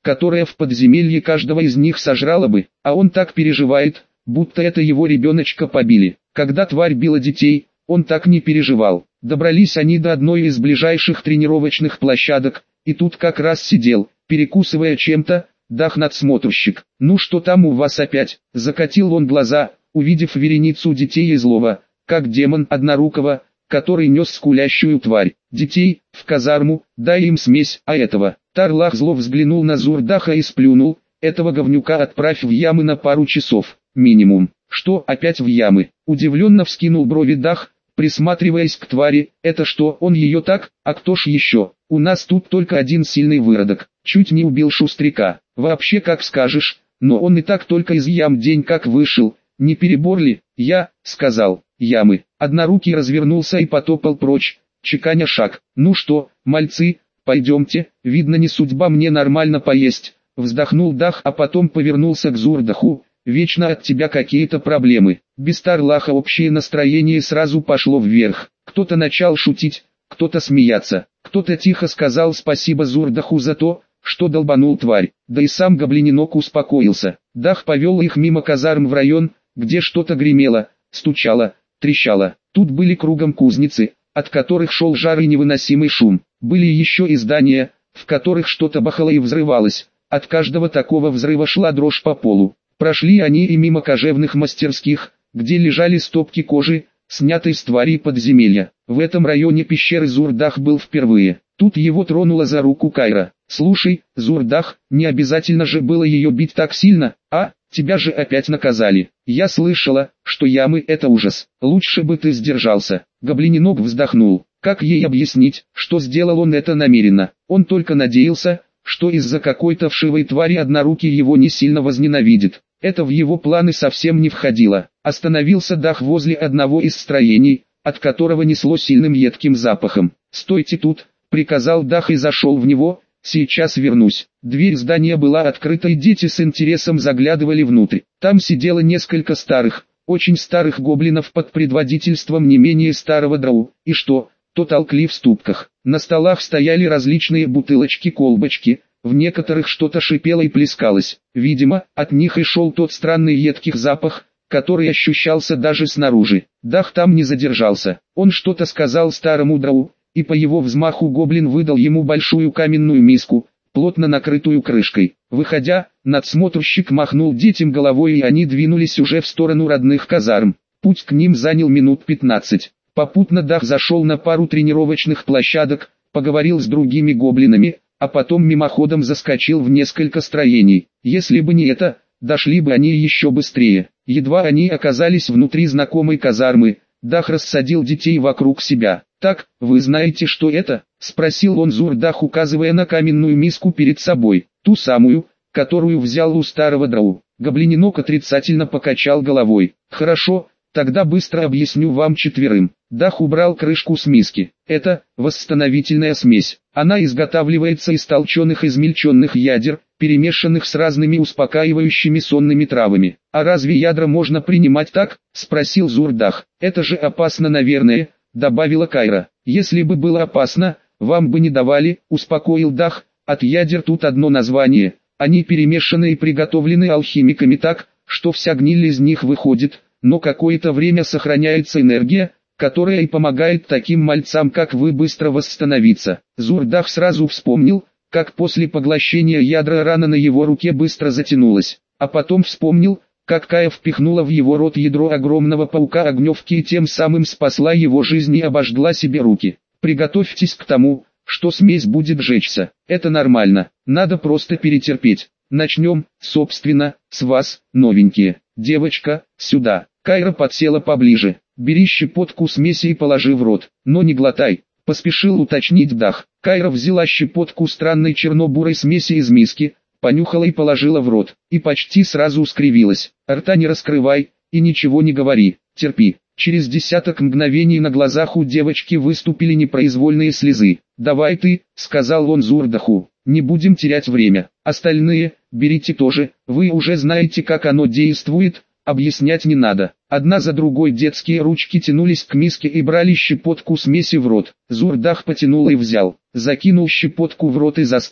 которая в подземелье каждого из них сожрала бы, а он так переживает, будто это его ребеночка побили. Когда тварь била детей, он так не переживал. Добрались они до одной из ближайших тренировочных площадок, и тут как раз сидел, перекусывая чем-то, Дах-надсмотрщик. «Ну что там у вас опять?» Закатил он глаза, увидев вереницу детей и злого, как демон однорукого, который нес скулящую тварь. «Детей, в казарму, дай им смесь, а этого». Тарлах зло взглянул на Зурдаха и сплюнул: «Этого говнюка отправь в ямы на пару часов, минимум». «Что, опять в ямы?» Удивленно вскинул брови Дах, присматриваясь к твари. «Это что, он ее так? А кто ж еще? У нас тут только один сильный выродок. Чуть не убил шустряка. Вообще как скажешь, но он и так только из ям день как вышел. Не перебор ли?» «Я», — сказал, — «ямы». Однорукий развернулся и потопал прочь, чеканя шаг. «Ну что, мальцы, пойдемте, видно не судьба мне нормально поесть». Вздохнул Дах, а потом повернулся к Зурдаху. «Вечно от тебя какие-то проблемы». Без Тарлаха общее настроение сразу пошло вверх. Кто-то начал шутить, кто-то смеяться, кто-то тихо сказал спасибо Зурдаху за то, что долбанул тварь. Да и сам гоблининок успокоился. Дах повел их мимо казарм в район, где что-то гремело, стучало, трещало. Тут были кругом кузницы, от которых шел жар и невыносимый шум. Были еще и здания, в которых что-то бахало и взрывалось. От каждого такого взрыва шла дрожь по полу. Прошли они и мимо кожевных мастерских, где лежали стопки кожи, снятой с тварей подземелья. В этом районе пещеры Зурдах был впервые. Тут его тронула за руку Кайра. «Слушай, Зурдах, не обязательно же было ее бить так сильно, а? Тебя же опять наказали. Я слышала, что ямы — это ужас. Лучше бы ты сдержался». Гоблининок вздохнул. Как ей объяснить, что сделал он это намеренно? Он только надеялся, что из-за какой-то вшивой твари однорукий его не сильно возненавидит. Это в его планы совсем не входило. Остановился Дах возле одного из строений, от которого несло сильным едким запахом. «Стойте тут», — приказал Дах и зашел в него. «Сейчас вернусь». Дверь здания была открыта, и дети с интересом заглядывали внутрь. Там сидело несколько старых, очень старых гоблинов под предводительством не менее старого драу. И что? То толкли в ступках. На столах стояли различные бутылочки-колбочки, в некоторых что-то шипело и плескалось. Видимо, от них и шел тот странный едкий запах, который ощущался даже снаружи. Дах там не задержался. Он что-то сказал старому драу, и по его взмаху гоблин выдал ему большую каменную миску, плотно накрытую крышкой. Выходя, надсмотрщик махнул детям головой, и они двинулись уже в сторону родных казарм. Путь к ним занял минут пятнадцать. Попутно Дах зашел на пару тренировочных площадок, поговорил с другими гоблинами, а потом мимоходом заскочил в несколько строений. Если бы не это, дошли бы они еще быстрее. Едва они оказались внутри знакомой казармы, Дах рассадил детей вокруг себя. «Так, вы знаете, что это?» — спросил он Зурдах, указывая на каменную миску перед собой, ту самую, которую взял у старого драу. Гоблининок отрицательно покачал головой. «Хорошо, тогда быстро объясню вам четверым». Дах убрал крышку с миски. «Это восстановительная смесь. Она изготавливается из толченых измельченных ядер, перемешанных с разными успокаивающими сонными травами». «А разве ядра можно принимать так?» — спросил Зурдах. «Это же опасно, наверное», — добавила Кайра. «Если бы было опасно, вам бы не давали», — успокоил Дах. «От ядер тут одно название. Они перемешаны и приготовлены алхимиками так, что вся гниль из них выходит, но какое-то время сохраняется энергия, которая и помогает таким мальцам, как вы, быстро восстановиться». Зурдах сразу вспомнил, как после поглощения ядра рана на его руке быстро затянулась, а потом вспомнил, как Кая впихнула в его рот ядро огромного паука-огневки и тем самым спасла его жизнь и обожгла себе руки. «Приготовьтесь к тому, что смесь будет жечься. Это нормально, надо просто перетерпеть. Начнем, собственно, с вас, новенькие. Девочка, сюда». Кайра подсела поближе. «Бери щепотку смеси и положи в рот, но не глотай», — поспешил уточнить Дах. Кайра взяла щепотку странной черно-бурой смеси из миски, понюхала и положила в рот, и почти сразу скривилась. «Рта не раскрывай, и ничего не говори, терпи». Через десяток мгновений на глазах у девочки выступили непроизвольные слезы. «Давай ты», — сказал он Зурдаху, — «не будем терять время. Остальные, берите тоже, вы уже знаете, как оно действует, объяснять не надо». Одна за другой детские ручки тянулись к миске и брали щепотку смеси в рот. Зурдах потянул и взял, закинул щепотку в рот и застыл.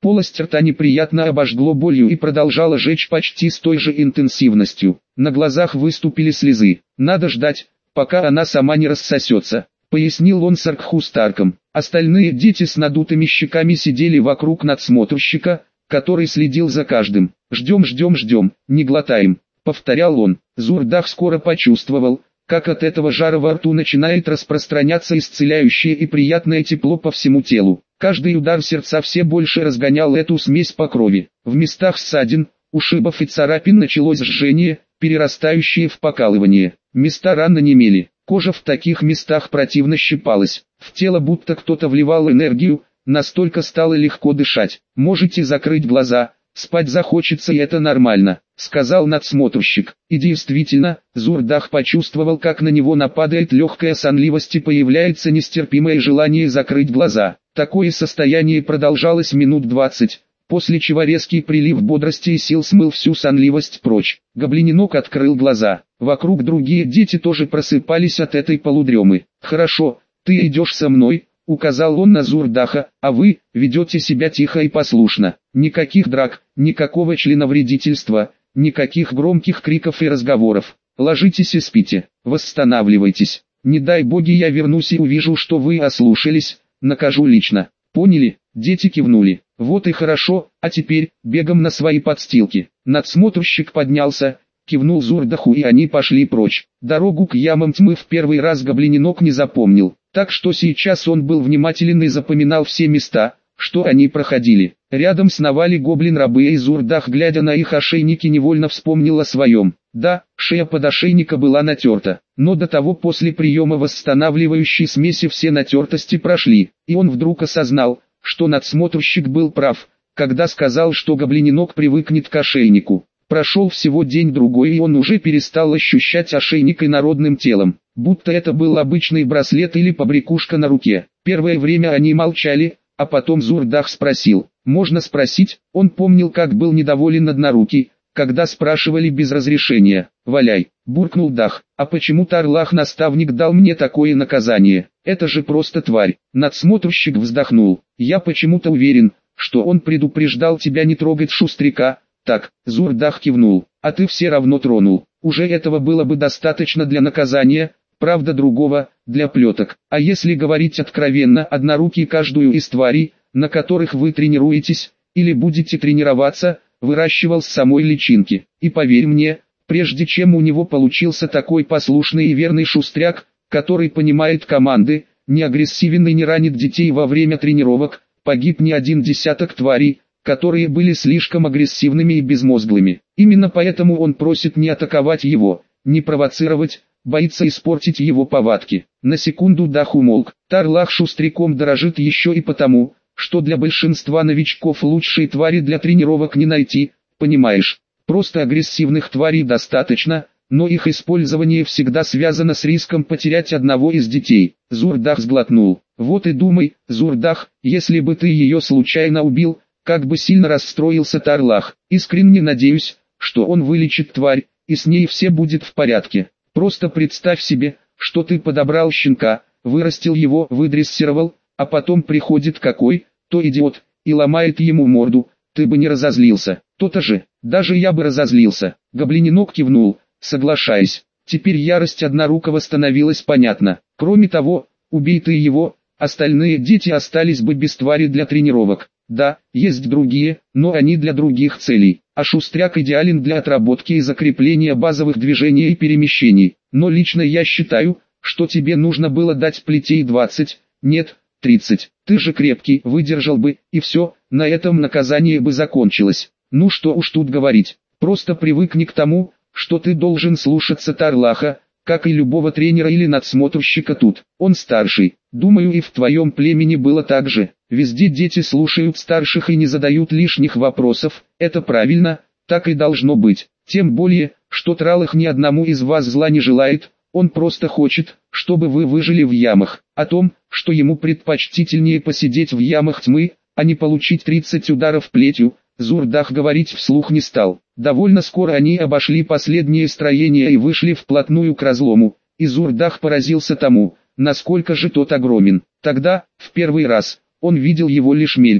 Полость рта неприятно обожгло болью и продолжала жечь почти с той же интенсивностью. На глазах выступили слезы. «Надо ждать, пока она сама не рассосется», — пояснил он Саркху Старком. Остальные дети с надутыми щеками сидели вокруг надсмотрщика, который следил за каждым. «Ждем, ждем, ждем, не глотаем», — повторял он. Зурдах скоро почувствовал, как от этого жара во рту начинает распространяться исцеляющее и приятное тепло по всему телу. Каждый удар сердца все больше разгонял эту смесь по крови. В местах ссадин, ушибов и царапин началось жжение, перерастающее в покалывание. Места ран онемели. Кожа в таких местах противно щипалась. В тело будто кто-то вливал энергию, настолько стало легко дышать. «Можете закрыть глаза, спать захочется и это нормально», — сказал надсмотрщик. И действительно, Зурдах почувствовал, как на него нападает легкая сонливость и появляется нестерпимое желание закрыть глаза. Такое состояние продолжалось минут двадцать, после чего резкий прилив бодрости и сил смыл всю сонливость прочь. Гоблиненок открыл глаза. Вокруг другие дети тоже просыпались от этой полудремы. «Хорошо, ты идешь со мной», — указал он на Зурдаха, — «а вы ведете себя тихо и послушно. Никаких драк, никакого членовредительства, никаких громких криков и разговоров. Ложитесь и спите, восстанавливайтесь. Не дай боги я вернусь и увижу, что вы ослушались, накажу лично». «Поняли?» — дети кивнули. «Вот и хорошо, а теперь, бегом на свои подстилки». Надсмотрщик поднялся, кивнул Зурдаху и они пошли прочь. Дорогу к ямам тьмы в первый раз гоблиненок не запомнил, так что сейчас он был внимателен и запоминал все места, что они проходили. Рядом сновали гоблин-рабы, и Зурдах, глядя на их ошейники, невольно вспомнил о своем. Да, шея подошейника была натерта, но до того после приема восстанавливающей смеси все натертости прошли, и он вдруг осознал, что надсмотрщик был прав, когда сказал, что гоблиненок привыкнет к ошейнику. Прошел всего день-другой, и он уже перестал ощущать ошейник инородным телом, будто это был обычный браслет или побрякушка на руке. Первое время они молчали, а потом Зурдах спросил. «Можно спросить?» Он помнил, как был недоволен однорукий, когда спрашивали без разрешения. «Валяй», — буркнул Дах. «А почему Тарлах-наставник дал мне такое наказание? Это же просто тварь». Надсмотрщик вздохнул. «Я почему-то уверен, что он предупреждал тебя не трогать Шустряка». «Так», — Зурдах кивнул, — «а ты все равно тронул. Уже этого было бы достаточно для наказания, правда другого, для плеток. А если говорить откровенно, однорукий каждую из тварей, на которых вы тренируетесь, или будете тренироваться, выращивал с самой личинки. И поверь мне, прежде чем у него получился такой послушный и верный Шустряк, который понимает команды, не агрессивен и не ранит детей во время тренировок, погиб не один десяток тварей, которые были слишком агрессивными и безмозглыми. Именно поэтому он просит не атаковать его, не провоцировать, боится испортить его повадки». На секунду Дах умолк. Тарлах Шустряком дорожит еще и потому, что для большинства новичков лучшие твари для тренировок не найти, понимаешь. Просто агрессивных тварей достаточно, но их использование всегда связано с риском потерять одного из детей. Зурдах сглотнул. «Вот и думай, Зурдах, если бы ты ее случайно убил, как бы сильно расстроился Тарлах. Искренне надеюсь, что он вылечит тварь, и с ней все будет в порядке. Просто представь себе, что ты подобрал щенка, вырастил его, выдрессировал, а потом приходит какой-то идиот и ломает ему морду, ты бы не разозлился». «То-то же, даже я бы разозлился». Гоблиненок кивнул, соглашаясь. Теперь ярость однорукого становилась понятна. Кроме того, убей ты его, остальные дети остались бы без твари для тренировок. Да, есть другие, но они для других целей. А Шустряк идеален для отработки и закрепления базовых движений и перемещений. Но лично я считаю, что тебе нужно было дать плетей двадцать, нет, тридцать. Ты же крепкий, выдержал бы, и все, на этом наказание бы закончилось. Ну что уж тут говорить, просто привыкни к тому, что ты должен слушаться Тарлаха, как и любого тренера или надсмотрщика тут. Он старший. Думаю, и в твоем племени было так же. Везде дети слушают старших и не задают лишних вопросов. Это правильно, так и должно быть. Тем более, что Тралах ни одному из вас зла не желает. Он просто хочет, чтобы вы выжили в ямах. О том, что ему предпочтительнее посидеть в ямах тьмы, а не получить тридцать ударов плетью, Зурдах говорить вслух не стал. Довольно скоро они обошли последние строения и вышли вплотную к разлому, и Зурдах поразился тому, насколько же тот огромен. Тогда, в первый раз, он видел его лишь мельком.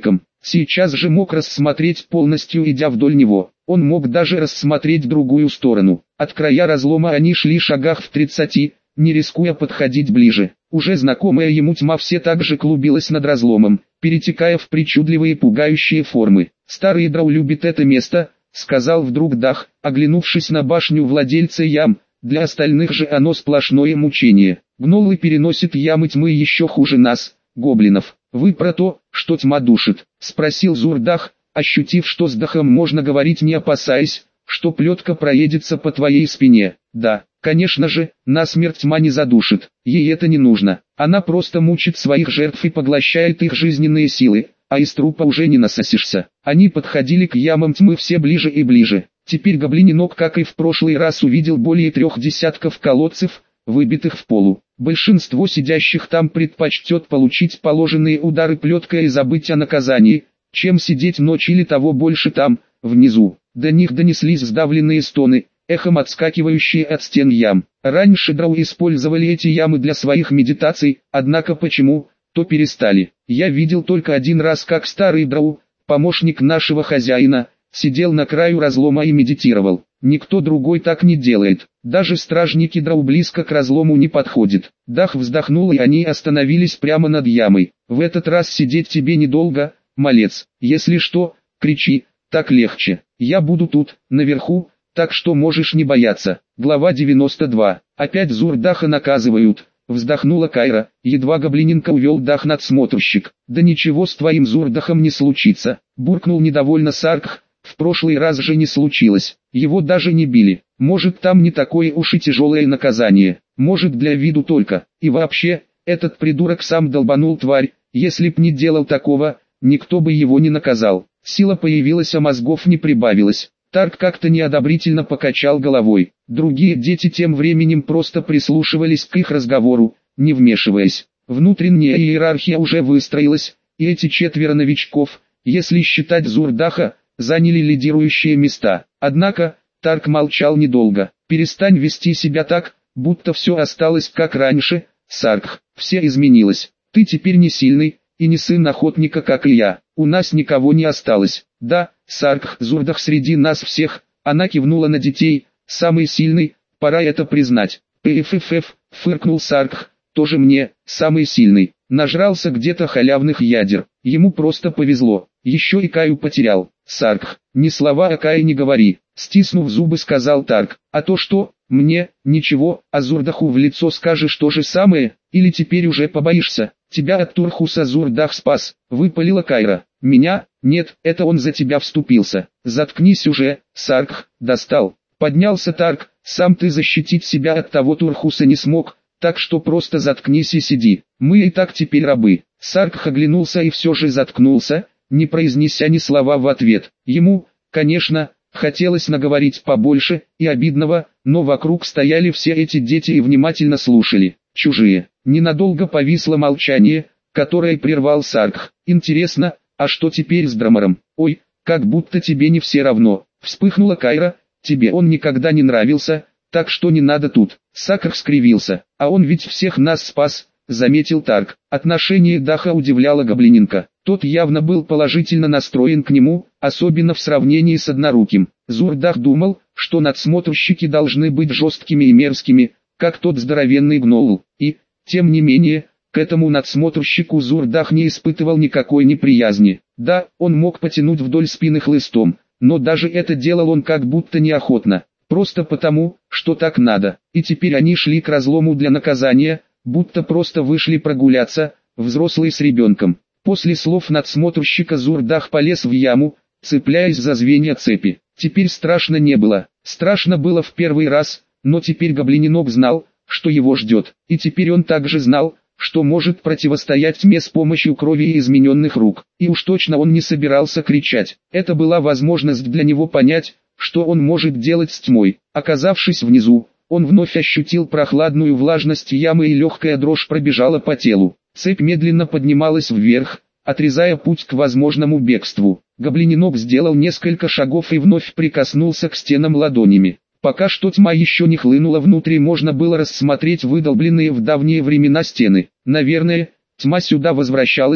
сейчас же мог рассмотреть полностью, идя вдоль него. Он мог даже рассмотреть другую сторону. От края разлома они шли шагах в тридцати, не рискуя подходить ближе. Уже знакомая ему тьма все так же клубилась над разломом, перетекая в причудливые пугающие формы. «Старый драу любит это место», — сказал вдруг Дах, оглянувшись на башню владельца ям. «Для остальных же оно сплошное мучение. Гнолы переносят ямы тьмы еще хуже нас, гоблинов. Вы про то, что тьма душит?» — спросил Зурдах, ощутив, что с Дахом можно говорить, не опасаясь, что плетка проедется по твоей спине. «Да, конечно же, насмерть тьма не задушит, ей это не нужно. Она просто мучит своих жертв и поглощает их жизненные силы, а из трупа уже не насосишься». Они подходили к ямам тьмы все ближе и ближе. Теперь гоблиненок, как и в прошлый раз, увидел более трех десятков колодцев, выбитых в полу. Большинство сидящих там предпочтет получить положенные удары плеткой и забыть о наказании, чем сидеть ночь или того больше там, внизу. До них донеслись сдавленные стоны, эхом отскакивающие от стен ям. Раньше драу использовали эти ямы для своих медитаций, однако почему, то перестали. Я видел только один раз, как старый драу, помощник нашего хозяина, сидел на краю разлома и медитировал. Никто другой так не делает. Даже стражники драу близко к разлому не подходят. Дах вздохнул, и они остановились прямо над ямой. «В этот раз сидеть тебе недолго, малец. Если что, кричи, так легче. Я буду тут, наверху, так что можешь не бояться». Глава девяносто два. «Опять Зурдаха наказывают», — вздохнула Кайра, едва гоблиненка увел Дах надсмотрщик. «Да ничего с твоим Зурдахом не случится», — буркнул недовольно Саркх. «В прошлый раз же не случилось, его даже не били. Может, там не такое уж и тяжелое наказание, может, для виду только. И вообще, этот придурок сам долбанул тварь, если б не делал такого, никто бы его не наказал». Сила появилась, а мозгов не прибавилось. Тарк как-то неодобрительно покачал головой. Другие дети тем временем просто прислушивались к их разговору, не вмешиваясь. Внутренняя иерархия уже выстроилась, и эти четверо новичков, если считать Зурдаха, заняли лидирующие места. Однако, Тарк молчал недолго. «Перестань вести себя так, будто все осталось как раньше, Саркх. Все изменилось. Ты теперь не сильный, и не сын охотника, как и я. У нас никого не осталось». «Да, Саркх, Зурдах среди нас всех», — она кивнула на детей, — «самый сильный, пора это признать». «Пффф», — фыркнул Саркх, — «тоже мне, самый сильный. Нажрался где-то халявных ядер, ему просто повезло, еще и Каю потерял». «Саркх, ни слова о Кае не говори», — стиснув зубы, сказал Тарк. «А то что, мне, ничего, а Зурдаху в лицо скажешь то же самое, или теперь уже побоишься? Тебя от Турхуса Зурдах спас», — выпалила Кайра. «Меня? Нет, это он за тебя вступился. Заткнись уже, Саркх, достал». Поднялся Тарк. «Сам ты защитить себя от того Турхуса не смог, так что просто заткнись и сиди. Мы и так теперь рабы». Саркх оглянулся и все же заткнулся, не произнеся ни слова в ответ. Ему, конечно, хотелось наговорить побольше и обидного, но вокруг стояли все эти дети и внимательно слушали. Чужие. Ненадолго повисло молчание, которое прервал Саркх. «Интересно, а что теперь с Драмором? Ой, как будто тебе не все равно», — вспыхнула Кайра. «Тебе он никогда не нравился, так что не надо тут». Саркх скривился. «А он ведь всех нас спас», — заметил Тарк. Отношение Даха удивляло гоблиненка. Тот явно был положительно настроен к нему, особенно в сравнении с одноруким. Зурдах думал, что надсмотрщики должны быть жесткими и мерзкими, как тот здоровенный гнол. И, тем не менее, к этому надсмотрщику Зурдах не испытывал никакой неприязни. Да, он мог потянуть вдоль спины хлыстом, но даже это делал он как будто неохотно. Просто потому, что так надо. И теперь они шли к разлому для наказания, будто просто вышли прогуляться, взрослый с ребенком. После слов надсмотрщика Зурдах полез в яму, цепляясь за звенья цепи. Теперь страшно не было. Страшно было в первый раз, но теперь гоблиненок знал, что его ждет. И теперь он также знал, что может противостоять тьме с помощью крови и измененных рук. И уж точно он не собирался кричать. Это была возможность для него понять, что он может делать с тьмой. Оказавшись внизу, он вновь ощутил прохладную влажность ямы, и легкая дрожь пробежала по телу. Цепь медленно поднималась вверх, отрезая путь к возможному бегству. Гоблиненок сделал несколько шагов и вновь прикоснулся к стенам ладонями. Пока что тьма еще не хлынула внутрь, можно было рассмотреть выдолбленные в давние времена стены. Наверное, тьма сюда возвращалась,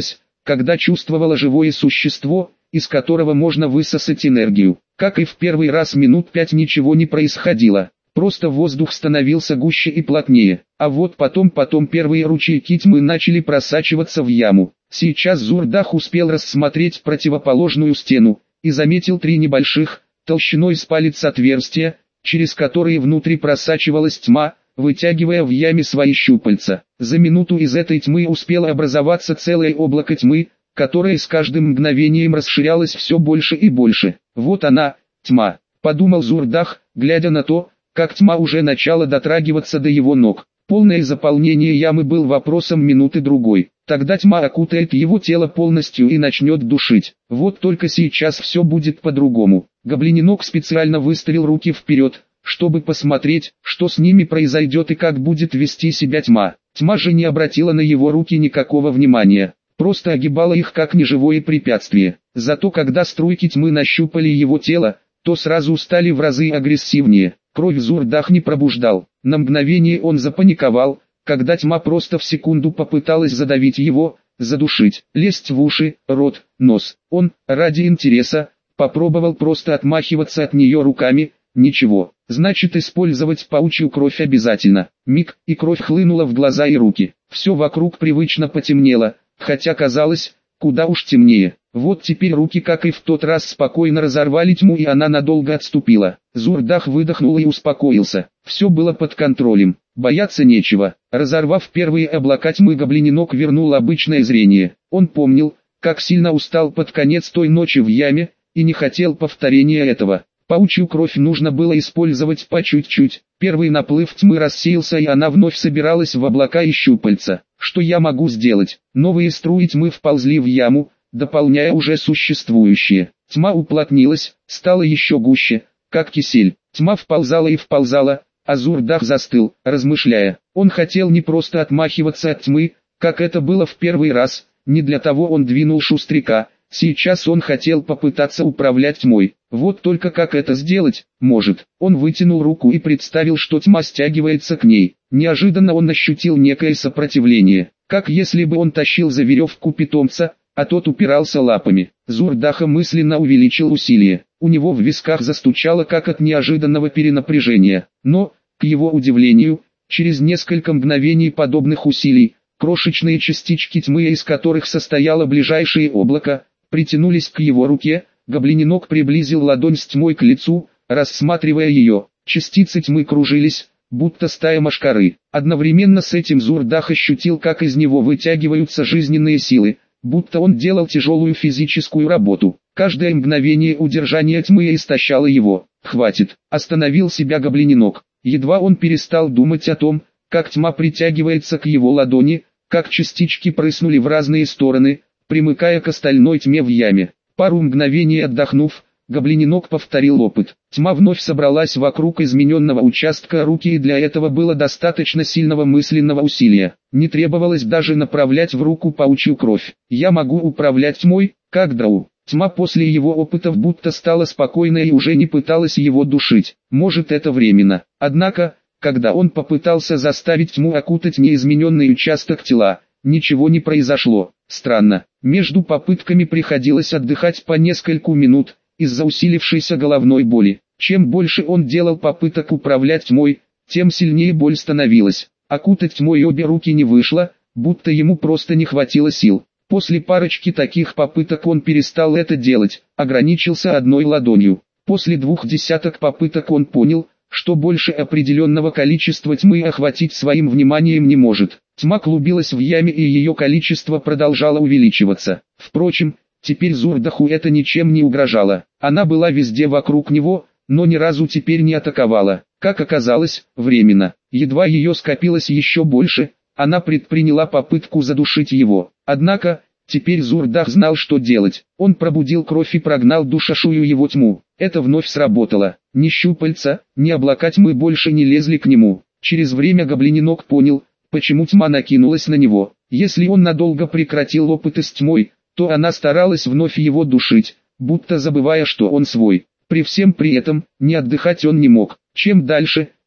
когда чувствовала живое существо, из которого можно высосать энергию. Как и в первый раз, минут пять ничего не происходило. Просто воздух становился гуще и плотнее. А вот потом-потом первые ручейки тьмы начали просачиваться в яму. Сейчас Зурдах успел рассмотреть противоположную стену и заметил три небольших, толщиной с палец отверстия, через которые внутри просачивалась тьма, вытягивая в яме свои щупальца. За минуту из этой тьмы успело образоваться целое облако тьмы, которое с каждым мгновением расширялось все больше и больше. Вот она, тьма, подумал Зурдах, глядя на то, как тьма уже начала дотрагиваться до его ног. Полное заполнение ямы был вопросом минуты-другой. Тогда тьма окутает его тело полностью и начнет душить. Вот только сейчас все будет по-другому. Гоблиненок специально выставил руки вперед, чтобы посмотреть, что с ними произойдет и как будет вести себя тьма. Тьма же не обратила на его руки никакого внимания, просто огибала их как неживое препятствие. Зато когда струйки тьмы нащупали его тело, то сразу стали в разы агрессивнее. Кровь Зурдах не пробуждал. На мгновение он запаниковал, когда тьма просто в секунду попыталась задавить его, задушить, лезть в уши, рот, нос. Он, ради интереса, попробовал просто отмахиваться от нее руками. Ничего, значит использовать паучью кровь обязательно. Миг, и кровь хлынула в глаза и руки. Все вокруг привычно потемнело, хотя казалось, куда уж темнее. Вот теперь руки, как и в тот раз, спокойно разорвали тьму, и она надолго отступила. Зурдах выдохнул и успокоился. Все было под контролем. Бояться нечего. Разорвав первые облака тьмы, гоблиненок вернул обычное зрение. Он помнил, как сильно устал под конец той ночи в яме, и не хотел повторения этого. Паучью кровь нужно было использовать по чуть-чуть. Первый наплыв тьмы рассеялся, и она вновь собиралась в облака и щупальца. Что я могу сделать? Новые струи тьмы вползли в яму, дополняя уже существующие. Тьма уплотнилась, стала еще гуще, как кисель. Тьма вползала и вползала, а Зурдах застыл, размышляя. Он хотел не просто отмахиваться от тьмы, как это было в первый раз, не для того он двинул шустряка. Сейчас он хотел попытаться управлять тьмой. Вот только как это сделать? Может. Он вытянул руку и представил, что тьма стягивается к ней. Неожиданно он ощутил некое сопротивление, как если бы он тащил за веревку питомца, а тот упирался лапами. Зурдах мысленно увеличил усилие. У него в висках застучало как от неожиданного перенапряжения. Но, к его удивлению, через несколько мгновений подобных усилий, крошечные частички тьмы, из которых состояло ближайшее облако, притянулись к его руке. Гоблиненок приблизил ладонь с тьмой к лицу, рассматривая ее. Частицы тьмы кружились, будто стая мошкары. Одновременно с этим Зурдах ощутил, как из него вытягиваются жизненные силы, будто он делал тяжелую физическую работу. Каждое мгновение удержания тьмы истощало его. «Хватит!» — остановил себя гоблиненок. Едва он перестал думать о том, как тьма притягивается к его ладони, как частички прыснули в разные стороны, примыкая к остальной тьме в яме. Пару мгновений отдохнув, гоблиненок повторил опыт. Тьма вновь собралась вокруг измененного участка руки, и для этого было достаточно сильного мысленного усилия. Не требовалось даже направлять в руку паучью кровь. «Я могу управлять тьмой, как Драу». Тьма после его опытов будто стала спокойной и уже не пыталась его душить. Может, это временно. Однако, когда он попытался заставить тьму окутать неизмененный участок тела, ничего не произошло. Странно. Между попытками приходилось отдыхать по нескольку минут, из-за усилившейся головной боли. Чем больше он делал попыток управлять тьмой, тем сильнее боль становилась. Окутать тьмой обе руки не вышло, будто ему просто не хватило сил. После парочки таких попыток он перестал это делать, ограничился одной ладонью. После двух десяток попыток он понял, что больше определенного количества тьмы охватить своим вниманием не может. Тьма клубилась в яме, и ее количество продолжало увеличиваться. Впрочем, теперь Зурдаху это ничем не угрожало. Она была везде вокруг него, но ни разу теперь не атаковала. Как оказалось, временно. Едва ее скопилось еще больше, она предприняла попытку задушить его. Однако, теперь Зурдах знал, что делать. Он пробудил кровь и прогнал душащую его тьму. Это вновь сработало. Ни щупальца, ни облака тьмы больше не лезли к нему. Через время гоблиненок понял, почему тьма накинулась на него. Если он надолго прекратил опыты с тьмой, то она старалась вновь его душить, будто забывая, что он свой. При всем при этом, не отдыхать он не мог. Чем дальше,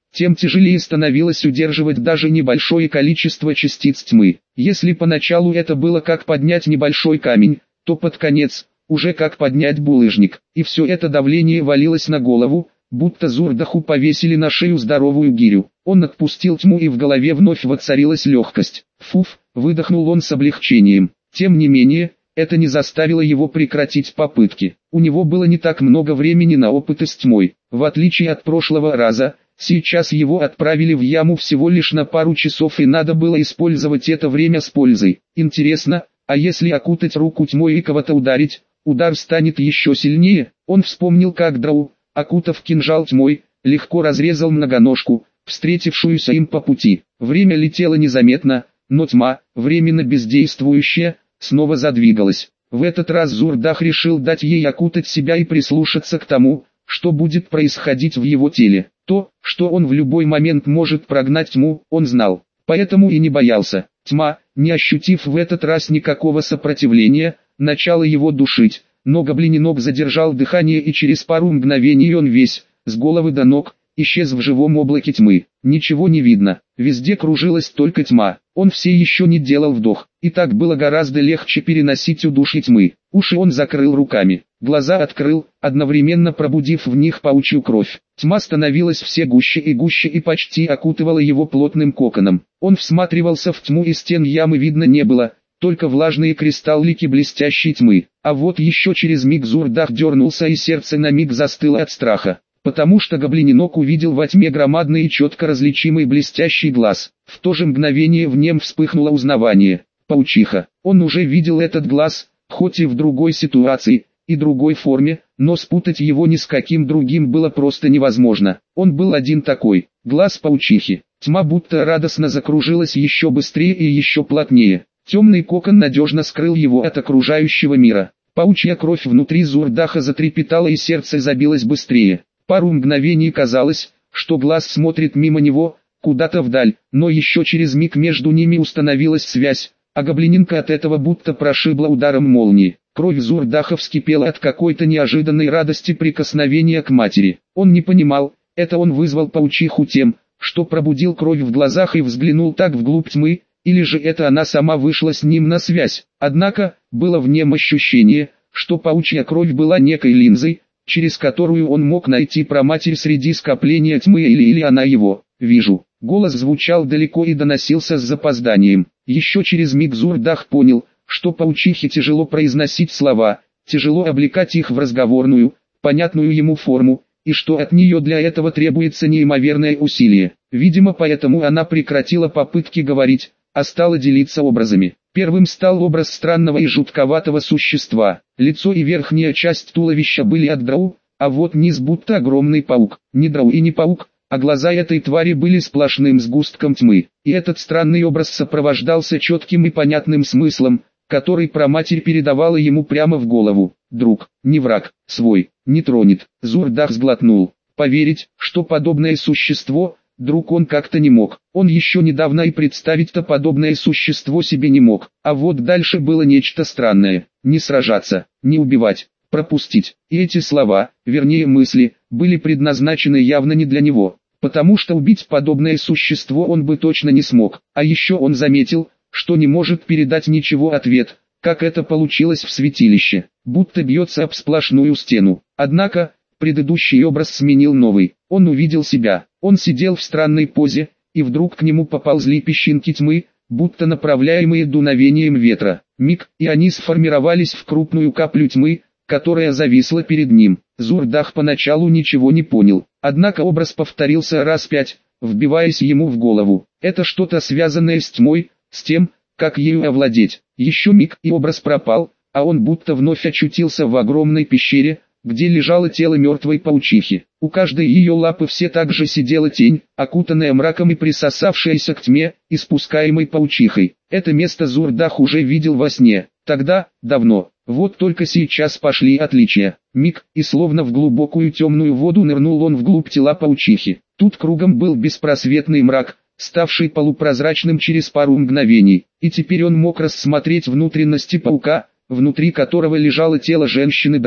тем тяжелее становилось удерживать даже небольшое количество частиц тьмы. Если поначалу это было как поднять небольшой камень, то под конец, уже как поднять булыжник, и все это давление валилось на голову, будто Зурдаху повесили на шею здоровую гирю. Он отпустил тьму, и в голове вновь воцарилась легкость. «Фуф», выдохнул он с облегчением. Тем не менее, это не заставило его прекратить попытки. У него было не так много времени на опыты с тьмой. В отличие от прошлого раза, сейчас его отправили в яму всего лишь на пару часов, и надо было использовать это время с пользой. Интересно, а если окутать руку тьмой и кого-то ударить, удар станет еще сильнее? Он вспомнил, как Драу, окутав кинжал тьмой, легко разрезал многоножку, встретившуюся им по пути. Время летело незаметно, но тьма, временно бездействующая, снова задвигалась. В этот раз Зурдах решил дать ей окутать себя и прислушаться к тому, что будет происходить в его теле. То, что он в любой момент может прогнать тьму, он знал, поэтому и не боялся. Тьма, не ощутив в этот раз никакого сопротивления, начала его душить, но гоблиненок задержал дыхание, и через пару мгновений он весь, с головы до ног, исчез в живом облаке тьмы. Ничего не видно, везде кружилась только тьма. Он все еще не делал вдох, и так было гораздо легче переносить удушье тьмы. Уши он закрыл руками, глаза открыл, одновременно пробудив в них паучью кровь. Тьма становилась все гуще и гуще и почти окутывала его плотным коконом. Он всматривался в тьму, и стен ямы видно не было, только влажные кристаллики блестящей тьмы. А вот еще через миг Зурдах дернулся, и сердце на миг застыло от страха, потому что гоблиненок увидел во тьме громадный и четко различимый блестящий глаз. В то же мгновение в нем вспыхнуло узнавание. Паучиха. Он уже видел этот глаз, хоть и в другой ситуации, и другой форме, но спутать его ни с каким другим было просто невозможно. Он был один такой, глаз паучихи. Тьма будто радостно закружилась еще быстрее и еще плотнее. Темный кокон надежно скрыл его от окружающего мира. Паучья кровь внутри Зурдаха затрепетала, и сердце забилось быстрее. Пару мгновений казалось, что глаз смотрит мимо него, куда-то вдаль, но еще через миг между ними установилась связь, а гоблининка от этого будто прошибла ударом молнии. Кровь Зурдаха вскипела от какой-то неожиданной радости прикосновения к матери. Он не понимал, это он вызвал паучиху тем, что пробудил кровь в глазах и взглянул так вглубь тьмы, или же это она сама вышла с ним на связь. Однако, было в нем ощущение, что паучья кровь была некой линзой, через которую он мог найти праматерь среди скопления тьмы, или или она его. «Вижу». Голос звучал далеко и доносился с запозданием. Еще через миг Зурдах понял, что паучихе тяжело произносить слова, тяжело облекать их в разговорную, понятную ему форму, и что от нее для этого требуется неимоверное усилие. Видимо, поэтому она прекратила попытки говорить, а стала делиться образами. Первым стал образ странного и жутковатого существа. Лицо и верхняя часть туловища были от Драу, а вот низ будто огромный паук. Не Драу и не паук, а глаза этой твари были сплошным сгустком тьмы. И этот странный образ сопровождался четким и понятным смыслом, который праматерь передавала ему прямо в голову. «Друг, не враг, свой, не тронет». Зурдах сглотнул. Поверить, что подобное существо, друг, он как-то не мог. Он еще недавно и представить-то подобное существо себе не мог. А вот дальше было нечто странное. Не сражаться, не убивать, пропустить. И эти слова, вернее мысли, были предназначены явно не для него. Потому что убить подобное существо он бы точно не смог. А еще он заметил, что не может передать ничего ответ, как это получилось в святилище, будто бьется об сплошную стену. Однако, предыдущий образ сменил новый. Он увидел себя. Он сидел в странной позе, и вдруг к нему поползли песчинки тьмы, будто направляемые дуновением ветра. Миг, и они сформировались в крупную каплю тьмы, которая зависла перед ним. Зурдах поначалу ничего не понял, однако образ повторился раз пять, вбиваясь ему в голову. Это что-то связанное с тьмой, с тем, как ею овладеть. Еще миг, и образ пропал, а он будто вновь очутился в огромной пещере, где лежало тело мертвой паучихи. У каждой ее лапы все так же сидела тень, окутанная мраком и присосавшаяся к тьме, испускаемой паучихой. Это место Зурдах уже видел во сне. Тогда, давно. Вот только сейчас пошли отличия. Миг, и словно в глубокую темную воду нырнул он вглубь тела паучихи. Тут кругом был беспросветный мрак, ставший полупрозрачным через пару мгновений. И теперь он мог рассмотреть внутренности паука, внутри которого лежало тело женщины Драу.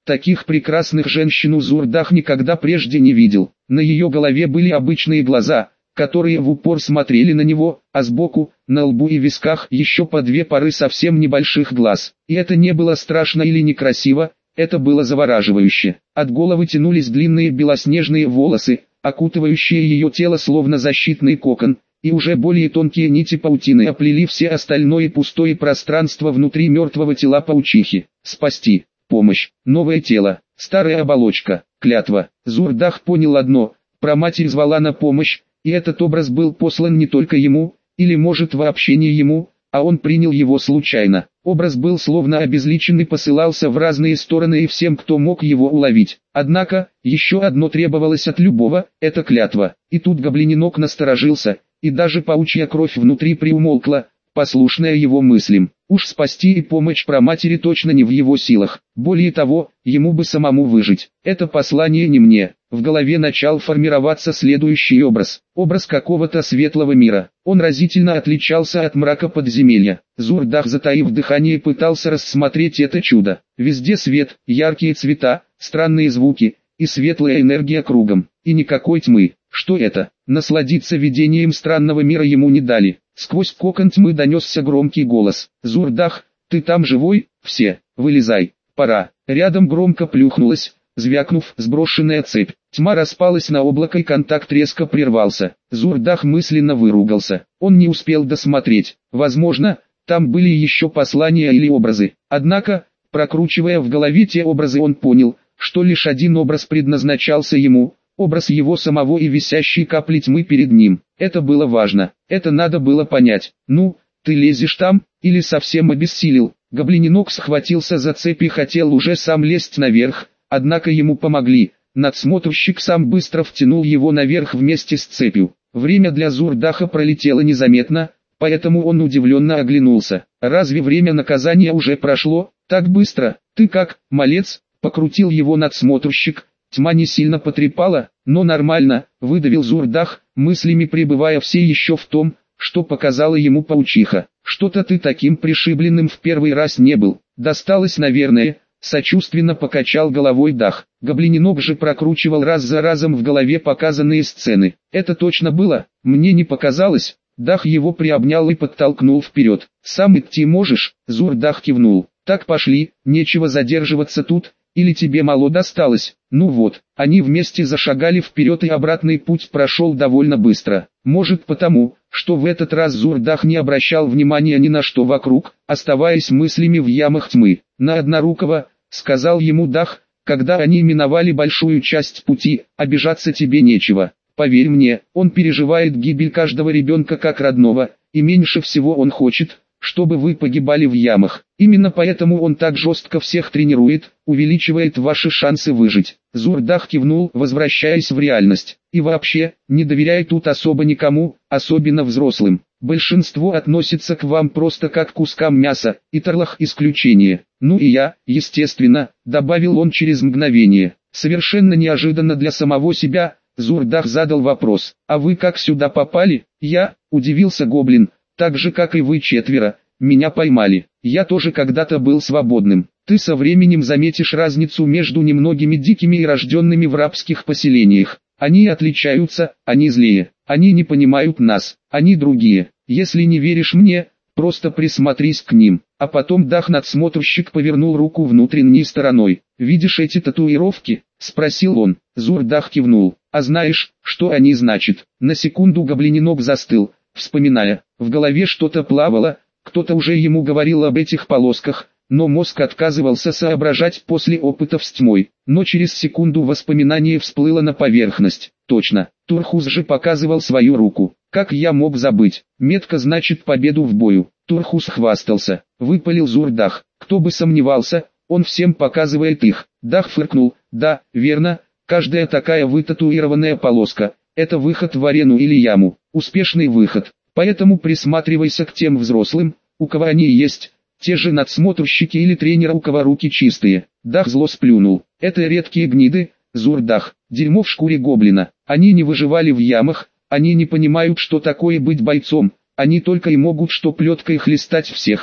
Таких прекрасных женщин Зурдах никогда прежде не видел. На ее голове были обычные глаза, которые в упор смотрели на него, а сбоку, на лбу и висках еще по две пары совсем небольших глаз. И это не было страшно или некрасиво, это было завораживающе. От головы тянулись длинные белоснежные волосы, окутывающие ее тело словно защитный кокон, и уже более тонкие нити паутины оплели все остальное пустое пространство внутри мертвого тела паучихи. Спасти, помощь, новое тело, старая оболочка, клятва. Зурдах понял одно: праматерь звала на помощь, и этот образ был послан не только ему, или может вообще не ему, а он принял его случайно. Образ был словно обезличен и посылался в разные стороны и всем, кто мог его уловить. Однако, еще одно требовалось от любого – это клятва. И тут гоблиненок насторожился, и даже паучья кровь внутри приумолкла, послушная его мыслям. Уж спасти и помочь праматери точно не в его силах. Более того, ему бы самому выжить. Это послание не мне. В голове начал формироваться следующий образ. Образ какого-то светлого мира. Он разительно отличался от мрака подземелья. Зурдах, затаив дыхание, пытался рассмотреть это чудо. Везде свет, яркие цвета, странные звуки и светлая энергия кругом. И никакой тьмы. Что это? Насладиться видением странного мира ему не дали. Сквозь кокон тьмы донесся громкий голос. «Зурдах, ты там живой? Все, вылезай, пора». Рядом громко плюхнулась, звякнув, сброшенная цепь. Тьма распалась на облако и контакт резко прервался. Зурдах мысленно выругался. Он не успел досмотреть. Возможно, там были еще послания или образы. Однако, прокручивая в голове те образы, он понял, что лишь один образ предназначался ему. Образ его самого и висящей капли тьмы перед ним. Это было важно, это надо было понять. «Ну, ты лезешь там, или совсем обессилел?» Гоблиненок схватился за цепь и хотел уже сам лезть наверх, однако ему помогли. Надсмотрщик сам быстро втянул его наверх вместе с цепью. Время для Зурдаха пролетело незаметно, поэтому он удивленно оглянулся. «Разве время наказания уже прошло? Так быстро? Ты как, малец?» — покрутил его надсмотрщик. Тьма не сильно потрепала, но нормально, выдавил Зурдах, мыслями пребывая все еще в том, что показала ему паучиха. Что-то ты таким пришибленным в первый раз не был. Досталось, наверное, сочувственно покачал головой Дах. Гоблиненок же прокручивал раз за разом в голове показанные сцены. Это точно было, мне не показалось. Дах его приобнял и подтолкнул вперед. Сам идти можешь? Зурдах кивнул. Так пошли, нечего задерживаться тут. Или тебе мало досталось? Ну вот, они вместе зашагали вперед, и обратный путь прошел довольно быстро. Может потому, что в этот раз Зурдах не обращал внимания ни на что вокруг, оставаясь мыслями в ямах тьмы. «На однорукого», — сказал ему Дах, когда они миновали большую часть пути, — «обижаться тебе нечего. Поверь мне, он переживает гибель каждого ребенка как родного, и меньше всего он хочет, чтобы вы погибали в ямах. Именно поэтому он так жестко всех тренирует, увеличивает ваши шансы выжить». Зурдах кивнул, возвращаясь в реальность. «И вообще, не доверяй тут особо никому, особенно взрослым. Большинство относится к вам просто как к кускам мяса, и Тарлах исключение. Ну и я, естественно», — добавил он через мгновение. Совершенно неожиданно для самого себя, Зурдах задал вопрос: «А вы как сюда попали?» «Я», — удивился гоблин, — «так же как и вы четверо, меня поймали. Я тоже когда-то был свободным. Ты со временем заметишь разницу между немногими дикими и рожденными в рабских поселениях. Они отличаются, они злее, они не понимают нас, они другие. Если не веришь мне, просто присмотрись к ним». А потом Дах-надсмотрщик повернул руку внутренней стороной. «Видишь эти татуировки?» — спросил он. Зурдах кивнул. «А знаешь, что они значат?» На секунду гоблиненок застыл, вспоминая. В голове что-то плавало, кто-то уже ему говорил об этих полосках, но мозг отказывался соображать после опытов с тьмой. Но через секунду воспоминание всплыло на поверхность. Точно, Турхус же показывал свою руку. Как я мог забыть? Метка значит победу в бою. Турхус хвастался. Выпалил Зурдах. Кто бы сомневался, он всем показывает их. Дах фыркнул. Да, верно, каждая такая вытатуированная полоска — это выход в арену или яму. Успешный выход. Поэтому присматривайся к тем взрослым, у кого они есть, те же надсмотрщики или тренеры, у кого руки чистые. Дах зло сплюнул. Это редкие гниды, Зурдах, дерьмо в шкуре гоблина. Они не выживали в ямах, они не понимают, что такое быть бойцом, они только и могут что плеткой хлестать всех,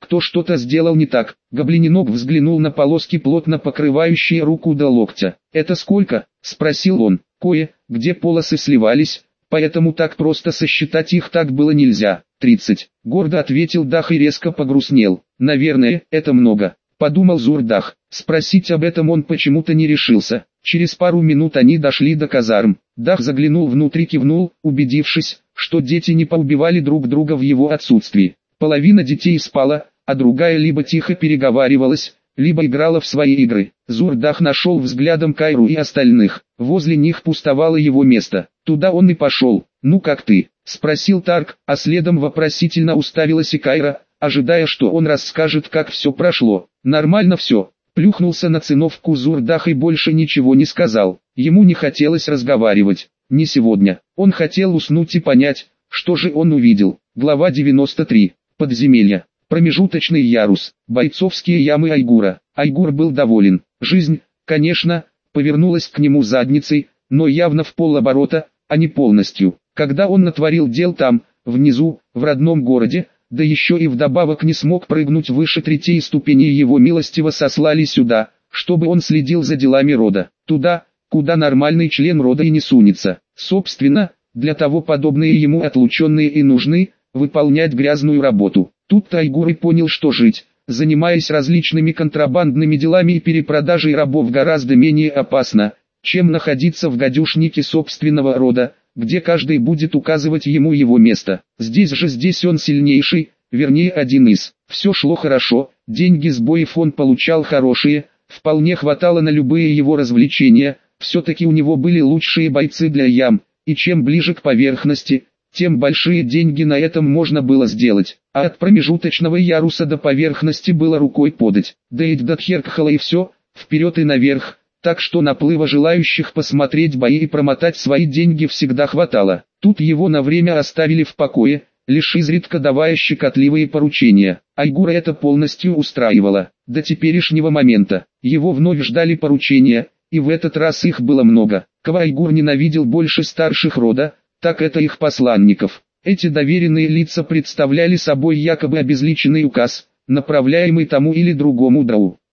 кто что-то сделал не так. Гоблиненок взглянул на полоски, плотно покрывающие руку до локтя. «Это сколько?» – спросил он. «Кое, где полосы сливались, поэтому так просто сосчитать их так было нельзя». «Тридцать», – гордо ответил Дах и резко погрустнел. «Наверное, это много», – подумал Зурдах. Спросить об этом он почему-то не решился. Через пару минут они дошли до казарм. Дах заглянул внутрь и кивнул, убедившись, что дети не поубивали друг друга в его отсутствии. Половина детей спала, а другая либо тихо переговаривалась, либо играла в свои игры. Зурдах нашел взглядом Кайру и остальных. Возле них пустовало его место. Туда он и пошел. «Ну как ты?» – спросил Тарк, а следом вопросительно уставилась и Кайра, ожидая, что он расскажет, как все прошло. «Нормально все». Плюхнулся на циновку Зурдах и больше ничего не сказал. Ему не хотелось разговаривать. Не сегодня. Он хотел уснуть и понять, что же он увидел. Глава девяносто три. Подземелье. Промежуточный ярус. Бойцовские ямы Айгура. Айгур был доволен. Жизнь, конечно, повернулась к нему задницей, но явно в полоборота, а не полностью. Когда он натворил дел там, внизу, в родном городе, да еще и вдобавок не смог прыгнуть выше третьей ступени, его милостиво сослали сюда, чтобы он следил за делами рода. Туда, куда нормальный член рода и не сунется. Собственно, для того подобные ему отлученные и нужны, выполнять грязную работу. Тут-то Айгур и понял, что жить, занимаясь различными контрабандными делами и перепродажей рабов, гораздо менее опасно, чем находиться в гадюшнике собственного рода, где каждый будет указывать ему его место. Здесь же здесь он сильнейший, вернее один из. Все шло хорошо, деньги с боев он получал хорошие, вполне хватало на любые его развлечения, все-таки у него были лучшие бойцы для ям, и чем ближе к поверхности, тем большие деньги на этом можно было сделать. А от промежуточного яруса до поверхности было рукой подать. Дейт до Тхеркхала и все, вперед и наверх. Так что наплыва желающих посмотреть бои и промотать свои деньги всегда хватало. Тут его на время оставили в покое, лишь изредка давая щекотливые поручения. Айгура это полностью устраивало. До теперешнего момента его вновь ждали поручения, и в этот раз их было много. Кого Айгур ненавидел больше старших рода, так это их посланников. Эти доверенные лица представляли собой якобы обезличенный указ, направляемый тому или другому драу.